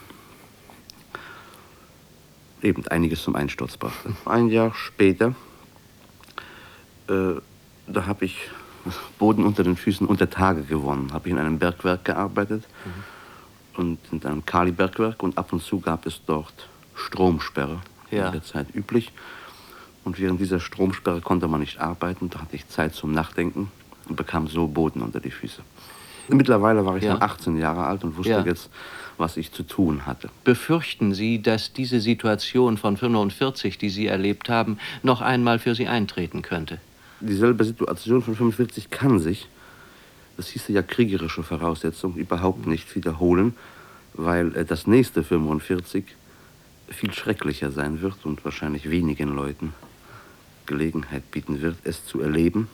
S: eben einiges zum Einsturz brachte. Ein Jahr später Äh, da habe ich Boden unter den Füßen unter Tage gewonnen. Habe ich in einem Bergwerk gearbeitet mhm. und in einem Kalibergwerk und ab und zu gab es dort Stromsperre, ja. in der Zeit üblich. Und während dieser Stromsperre konnte man nicht arbeiten, da hatte ich Zeit zum Nachdenken und bekam so Boden unter die Füße. Mittlerweile war ich ja. dann achtzehn Jahre alt und wusste ja. jetzt, was ich zu tun hatte.
C: Befürchten Sie, dass diese Situation von fünfundvierzig, die Sie erlebt haben, noch einmal für Sie eintreten könnte?
S: Dieselbe Situation von fünfundvierzig kann sich, das hieße ja kriegerische Voraussetzung, überhaupt nicht wiederholen, weil äh, das nächste fünfundvierzig viel schrecklicher sein wird und wahrscheinlich wenigen Leuten Gelegenheit bieten wird, es zu erleben.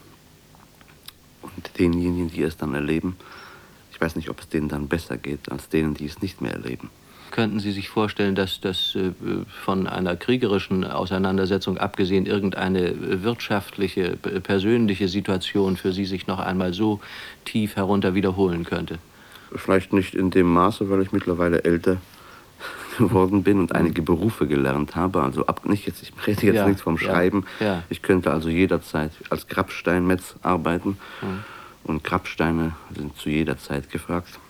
S: Und denjenigen, die es dann erleben, ich weiß nicht, ob es denen dann besser geht, als denen, die es nicht mehr erleben.
C: Könnten Sie sich vorstellen, dass das äh, von einer kriegerischen Auseinandersetzung abgesehen irgendeine wirtschaftliche, persönliche Situation für Sie sich noch einmal so tief herunter wiederholen könnte?
S: Vielleicht nicht in dem Maße, weil ich mittlerweile älter geworden bin und einige Berufe gelernt habe. Also ab, nicht jetzt, ich rede jetzt ja, nicht vom Schreiben. Ja, ja. Ich könnte also jederzeit als Grabsteinmetz arbeiten. Mhm. Und Grabsteine sind zu jeder Zeit gefragt.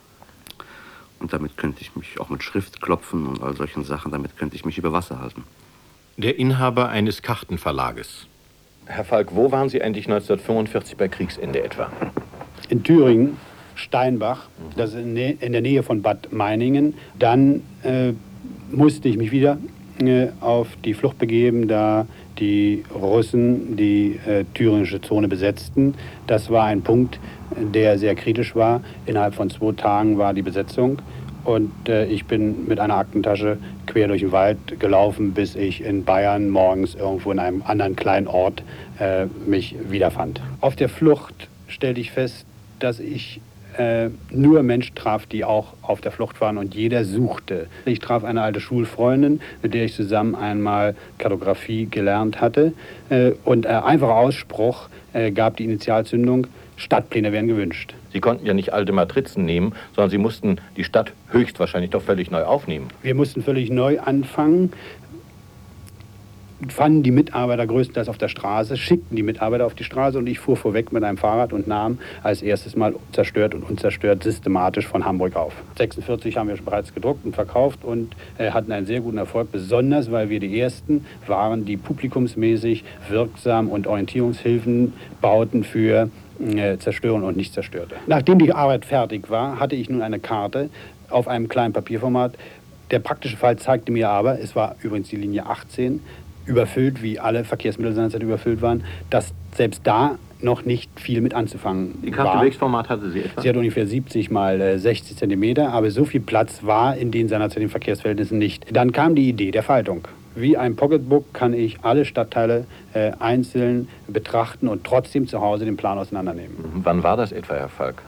S: Und damit könnte ich mich auch mit Schrift klopfen und all solchen Sachen, damit könnte ich mich über Wasser halten.
B: Der Inhaber eines Kartenverlages. Herr Falk, wo waren Sie eigentlich neunzehnhundertfünfundvierzig bei Kriegsende etwa?
H: In Thüringen, Steinbach, das ist in der Nähe von Bad Meiningen. Dann äh, musste ich mich wieder äh, auf die Flucht begeben, da die Russen die äh, thüringische Zone besetzten. Das war ein Punkt, der sehr kritisch war. Innerhalb von zwei Tagen war die Besetzung und äh, ich bin mit einer Aktentasche quer durch den Wald gelaufen, bis ich in Bayern morgens irgendwo in einem anderen kleinen Ort äh, mich wiederfand. Auf der Flucht stellte ich fest, dass ich äh, nur Menschen traf, die auch auf der Flucht waren und jeder suchte. Ich traf eine alte Schulfreundin, mit der ich zusammen einmal Kartografie gelernt hatte äh, und ein einfacher Ausspruch äh, gab die Initialzündung: Stadtpläne werden gewünscht.
B: Sie konnten ja nicht alte Matrizen nehmen, sondern Sie mussten die Stadt höchstwahrscheinlich doch völlig neu aufnehmen.
H: Wir mussten völlig neu anfangen, fanden die Mitarbeiter größtenteils auf der Straße, schickten die Mitarbeiter auf die Straße und ich fuhr vorweg mit einem Fahrrad und nahm als erstes Mal zerstört und unzerstört systematisch von Hamburg auf. sechsundvierzig haben wir bereits gedruckt und verkauft und äh, hatten einen sehr guten Erfolg, besonders weil wir die Ersten waren, die publikumsmäßig wirksam und Orientierungshilfen bauten für äh, Zerstörung und Nicht-Zerstörte. Nachdem die Arbeit fertig war, hatte ich nun eine Karte auf einem kleinen Papierformat. Der praktische Fall zeigte mir aber, es war übrigens die Linie achtzehn, überfüllt, wie alle Verkehrsmittel seinerzeit überfüllt waren, dass selbst da noch nicht viel mit anzufangen
B: Die Karte
H: war.
B: welches Format hatte sie etwa?
H: Sie hat ungefähr siebzig mal sechzig Zentimeter, aber so viel Platz war in den seinerzeitigen Verkehrsverhältnissen nicht. Dann kam die Idee der Faltung. Wie ein Pocketbook kann ich alle Stadtteile äh, einzeln betrachten und trotzdem zu Hause den Plan auseinandernehmen.
B: Wann war das etwa, Herr Falk?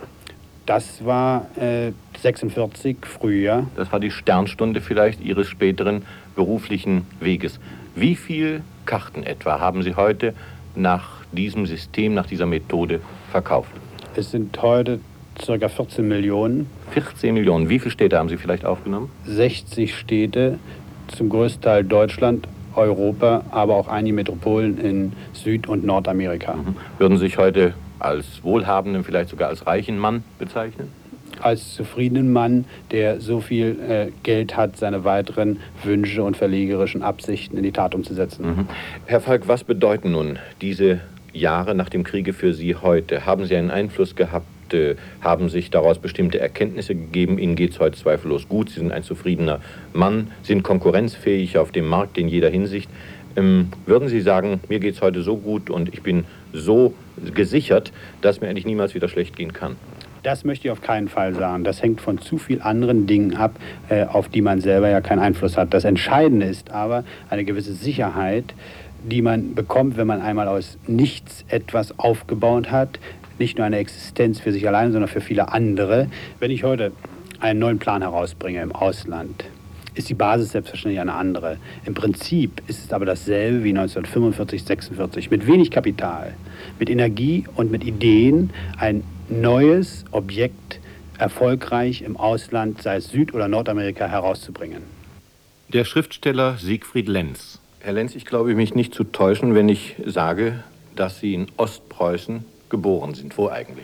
H: Das war äh, sechsundvierzig, Frühjahr.
B: Das war die Sternstunde vielleicht Ihres späteren beruflichen Weges. Wie viele Karten etwa haben Sie heute nach diesem System, nach dieser Methode verkauft?
H: Es sind heute ca. vierzehn Millionen.
B: vierzehn Millionen. Wie viele Städte haben Sie vielleicht aufgenommen?
H: sechzig Städte, zum größten Teil Deutschland, Europa, aber auch einige Metropolen in Süd- und Nordamerika.
B: Mhm. Würden Sie sich heute als wohlhabenden, vielleicht sogar als reichen Mann bezeichnen?
H: Als zufriedenen Mann, der so viel äh, Geld hat, seine weiteren Wünsche und verlegerischen Absichten in die Tat umzusetzen.
B: Mhm. Herr Falk, was bedeuten nun diese Jahre nach dem Kriege für Sie heute? Haben Sie einen Einfluss gehabt? Äh, haben sich daraus bestimmte Erkenntnisse gegeben? Ihnen geht es heute zweifellos gut. Sie sind ein zufriedener Mann, sind konkurrenzfähig auf dem Markt in jeder Hinsicht. Ähm, würden Sie sagen, mir geht es heute so gut und ich bin so gesichert, dass mir eigentlich niemals wieder schlecht gehen kann?
H: Das möchte ich auf keinen Fall sagen. Das hängt von zu vielen anderen Dingen ab, äh, auf die man selber ja keinen Einfluss hat. Das Entscheidende ist aber eine gewisse Sicherheit, die man bekommt, wenn man einmal aus nichts etwas aufgebaut hat. Nicht nur eine Existenz für sich allein, sondern für viele andere. Wenn ich heute einen neuen Plan herausbringe im Ausland, ist die Basis selbstverständlich eine andere. Im Prinzip ist es aber dasselbe wie neunzehnhundertfünfundvierzig, sechsundvierzig. Mit wenig Kapital, mit Energie und mit Ideen ein neues Objekt erfolgreich im Ausland, sei es Süd- oder Nordamerika, herauszubringen.
B: Der Schriftsteller Siegfried Lenz. Herr Lenz, ich glaube, mich nicht zu täuschen, wenn ich sage, dass Sie in Ostpreußen geboren sind. Wo eigentlich?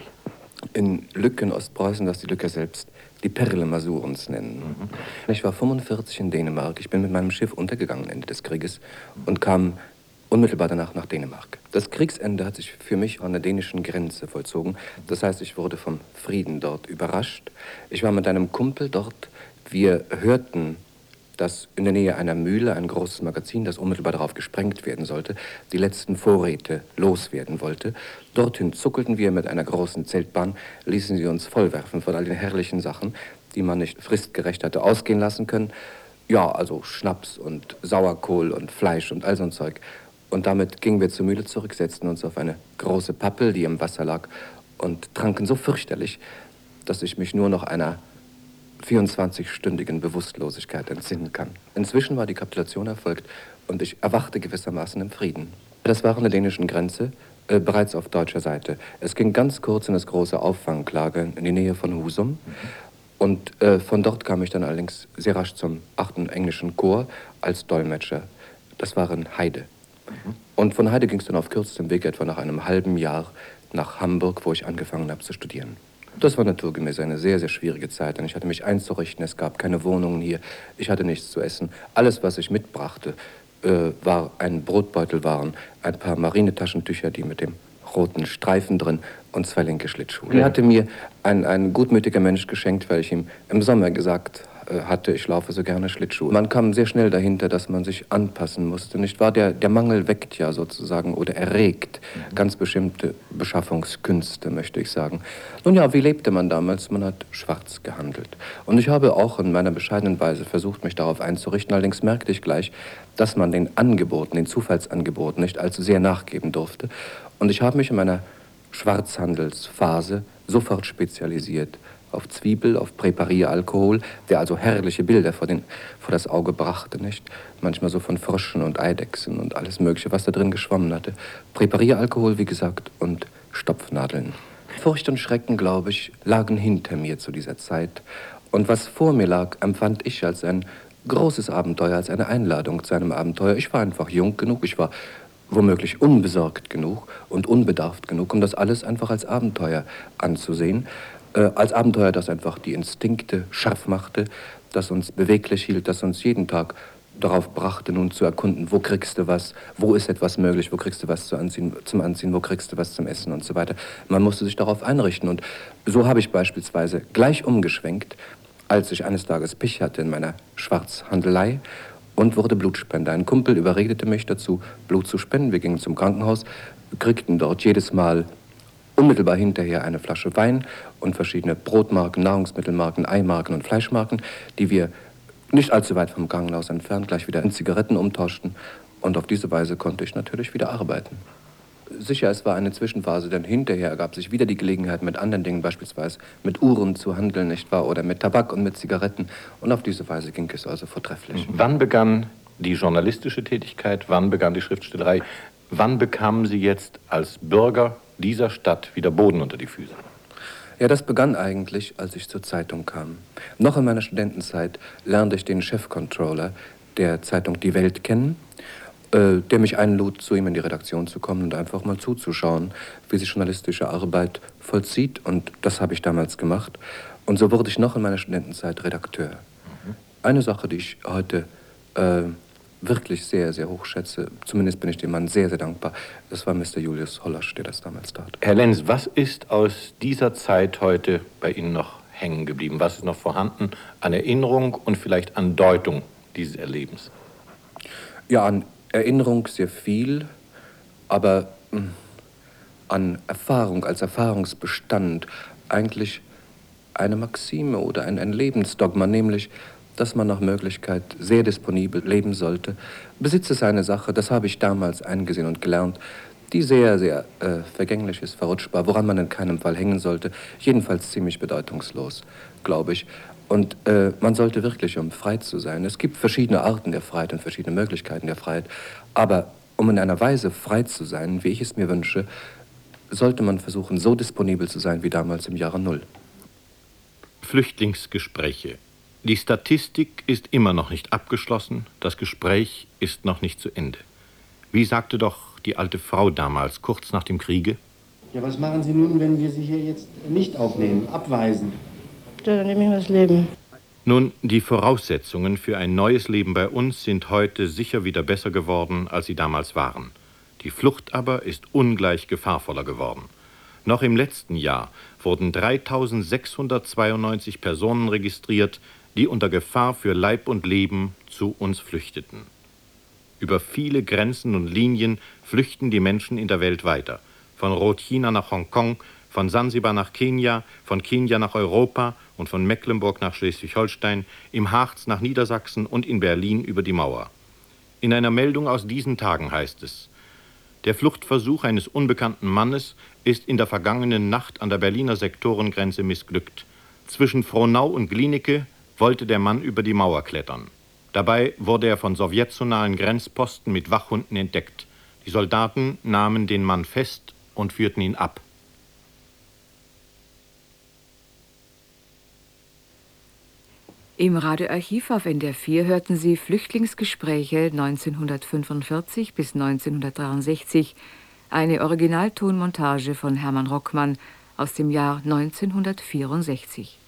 K: In Lück in Ostpreußen, das die Lücker selbst die Perle Masurens nennen. Mhm. Ich war fünfundvierzig in Dänemark. Ich bin mit meinem Schiff untergegangen Ende des Krieges und kam unmittelbar danach nach Dänemark. Das Kriegsende hat sich für mich an der dänischen Grenze vollzogen. Das heißt, ich wurde vom Frieden dort überrascht. Ich war mit einem Kumpel dort. Wir hörten, dass in der Nähe einer Mühle ein großes Magazin, das unmittelbar darauf gesprengt werden sollte, die letzten Vorräte loswerden wollte. Dorthin zuckelten wir mit einer großen Zeltbahn, ließen sie uns vollwerfen von all den herrlichen Sachen, die man nicht fristgerecht hatte ausgehen lassen können. Ja, also Schnaps und Sauerkohl und Fleisch und all so ein Zeug. Und damit gingen wir zur Mühle zurück, setzten uns auf eine große Pappel, die im Wasser lag, und tranken so fürchterlich, dass ich mich nur noch einer vierundzwanzigstündigen Bewusstlosigkeit entsinnen kann. Inzwischen war die Kapitulation erfolgt und ich erwachte gewissermaßen im Frieden. Das war an der dänischen Grenze, äh, bereits auf deutscher Seite. Es ging ganz kurz in das große Auffanglager in die Nähe von Husum. Und äh, von dort kam ich dann allerdings sehr rasch zum achten englischen Korps als Dolmetscher. Das war in Heide. Mhm. Und von Heide ging es dann auf kürzestem Weg etwa nach einem halben Jahr nach Hamburg, wo ich angefangen habe zu studieren. Das war naturgemäß eine sehr, sehr schwierige Zeit. Denn ich hatte mich einzurichten, es gab keine Wohnungen hier, ich hatte nichts zu essen. Alles, was ich mitbrachte, äh, war ein Brotbeutel, waren ein paar Marinetaschentücher, die mit dem roten Streifen drin und zwei linke Schlittschuhe. Er hatte mir ein, ein gutmütiger Mensch geschenkt, weil ich ihm im Sommer gesagt äh, hatte, ich laufe so gerne Schlittschuhe. Man kam sehr schnell dahinter, dass man sich anpassen musste, nicht wahr? Der, der Mangel weckt ja sozusagen oder erregt mhm. ganz bestimmte Beschaffungskünste, möchte ich sagen. Nun ja, wie lebte man damals? Man hat schwarz gehandelt. Und ich habe auch in meiner bescheidenen Weise versucht, mich darauf einzurichten. Allerdings merkte ich gleich, dass man den Angeboten, den Zufallsangeboten nicht allzu sehr nachgeben durfte. Und ich habe mich in meiner Schwarzhandelsphase sofort spezialisiert auf Zwiebel, auf Präparieralkohol, der also herrliche Bilder vor, den, vor das Auge brachte, nicht? Manchmal so von Fröschen und Eidechsen und alles Mögliche, was da drin geschwommen hatte. Präparieralkohol, wie gesagt, und Stopfnadeln. Furcht und Schrecken, glaube ich, lagen hinter mir zu dieser Zeit. Und was vor mir lag, empfand ich als ein großes Abenteuer, als eine Einladung zu einem Abenteuer. Ich war einfach jung genug, ich war womöglich unbesorgt genug und unbedarft genug, um das alles einfach als Abenteuer anzusehen. Äh, als Abenteuer, das einfach die Instinkte scharf machte, das uns beweglich hielt, das uns jeden Tag darauf brachte, nun zu erkunden, wo kriegst du was, wo ist etwas möglich, wo kriegst du was zu anziehen, zum Anziehen, wo kriegst du was zum Essen und so weiter. Man musste sich darauf einrichten und so habe ich beispielsweise gleich umgeschwenkt, als ich eines Tages Pech hatte in meiner Schwarzhandelei und wurde Blutspender. Ein Kumpel überredete mich dazu, Blut zu spenden. Wir gingen zum Krankenhaus, kriegten dort jedes Mal unmittelbar hinterher eine Flasche Wein und verschiedene Brotmarken, Nahrungsmittelmarken, Eimarken und Fleischmarken, die wir nicht allzu weit vom Krankenhaus entfernt gleich wieder in Zigaretten umtauschten. Und auf diese Weise konnte ich natürlich wieder arbeiten. Sicher, es war eine Zwischenphase, denn hinterher ergab sich wieder die Gelegenheit, mit anderen Dingen, beispielsweise mit Uhren zu handeln, nicht wahr? Oder mit Tabak und mit Zigaretten. Und auf diese Weise ging es also vortrefflich.
B: Wann begann die journalistische Tätigkeit? Wann begann die Schriftstellerei? Wann bekamen Sie jetzt als Bürger dieser Stadt wieder Boden unter die Füße?
K: Ja, das begann eigentlich, als ich zur Zeitung kam. Noch in meiner Studentenzeit lernte ich den Chefcontroller der Zeitung Die Welt kennen, äh, der mich einlud, zu ihm in die Redaktion zu kommen und einfach mal zuzuschauen, wie sich journalistische Arbeit vollzieht. Und das habe ich damals gemacht. Und so wurde ich noch in meiner Studentenzeit Redakteur. Mhm. Eine Sache, die ich heute äh, wirklich sehr, sehr hoch schätze, zumindest bin ich dem Mann sehr, sehr dankbar, das war Mister Julius Hollasch, der das damals tat.
B: Herr Lenz, was ist aus dieser Zeit heute bei Ihnen noch hängen geblieben? Was ist noch vorhanden an Erinnerung und vielleicht an Deutung dieses Erlebens?
K: Ja, an Erinnerung sehr viel, aber mh, an Erfahrung als Erfahrungsbestand eigentlich eine Maxime oder ein, ein Lebensdogma, nämlich dass man nach Möglichkeit sehr disponibel leben sollte. Besitz ist eine Sache, das habe ich damals eingesehen und gelernt, die sehr, sehr äh, vergänglich ist, verrutschbar, woran man in keinem Fall hängen sollte, jedenfalls ziemlich bedeutungslos, glaube ich. Und äh, man sollte wirklich, um frei zu sein, es gibt verschiedene Arten der Freiheit und verschiedene Möglichkeiten der Freiheit, aber um in einer Weise frei zu sein, wie ich es mir wünsche, sollte man versuchen, so disponibel zu sein wie damals im Jahre Null.
B: Flüchtlingsgespräche. Die Statistik ist immer noch nicht abgeschlossen, das Gespräch ist noch nicht zu Ende. Wie sagte doch die alte Frau damals, kurz nach dem Kriege?
L: Ja, was machen Sie nun, wenn wir Sie hier jetzt nicht aufnehmen, abweisen?
M: Ja, dann nehme ich mir das Leben.
B: Nun, die Voraussetzungen für ein neues Leben bei uns sind heute sicher wieder besser geworden, als sie damals waren. Die Flucht aber ist ungleich gefahrvoller geworden. Noch im letzten Jahr wurden dreitausendsechshundertzweiundneunzig Personen registriert, die unter Gefahr für Leib und Leben zu uns flüchteten. Über viele Grenzen und Linien flüchten die Menschen in der Welt weiter. Von Rotchina nach Hongkong, von Sansibar nach Kenia, von Kenia nach Europa und von Mecklenburg nach Schleswig-Holstein, im Harz nach Niedersachsen und in Berlin über die Mauer. In einer Meldung aus diesen Tagen heißt es: Der Fluchtversuch eines unbekannten Mannes ist in der vergangenen Nacht an der Berliner Sektorengrenze missglückt. Zwischen Frohnau und Glienicke wollte der Mann über die Mauer klettern. Dabei wurde er von sowjetzonalen Grenzposten mit Wachhunden entdeckt. Die Soldaten nahmen den Mann fest und führten ihn ab.
N: Im Radioarchiv auf N D R vier hörten Sie Flüchtlingsgespräche neunzehnhundertfünfundvierzig bis neunzehnhundertdreiundsechzig, eine Originaltonmontage von Hermann Rockmann aus dem Jahr neunzehnhundertvierundsechzig.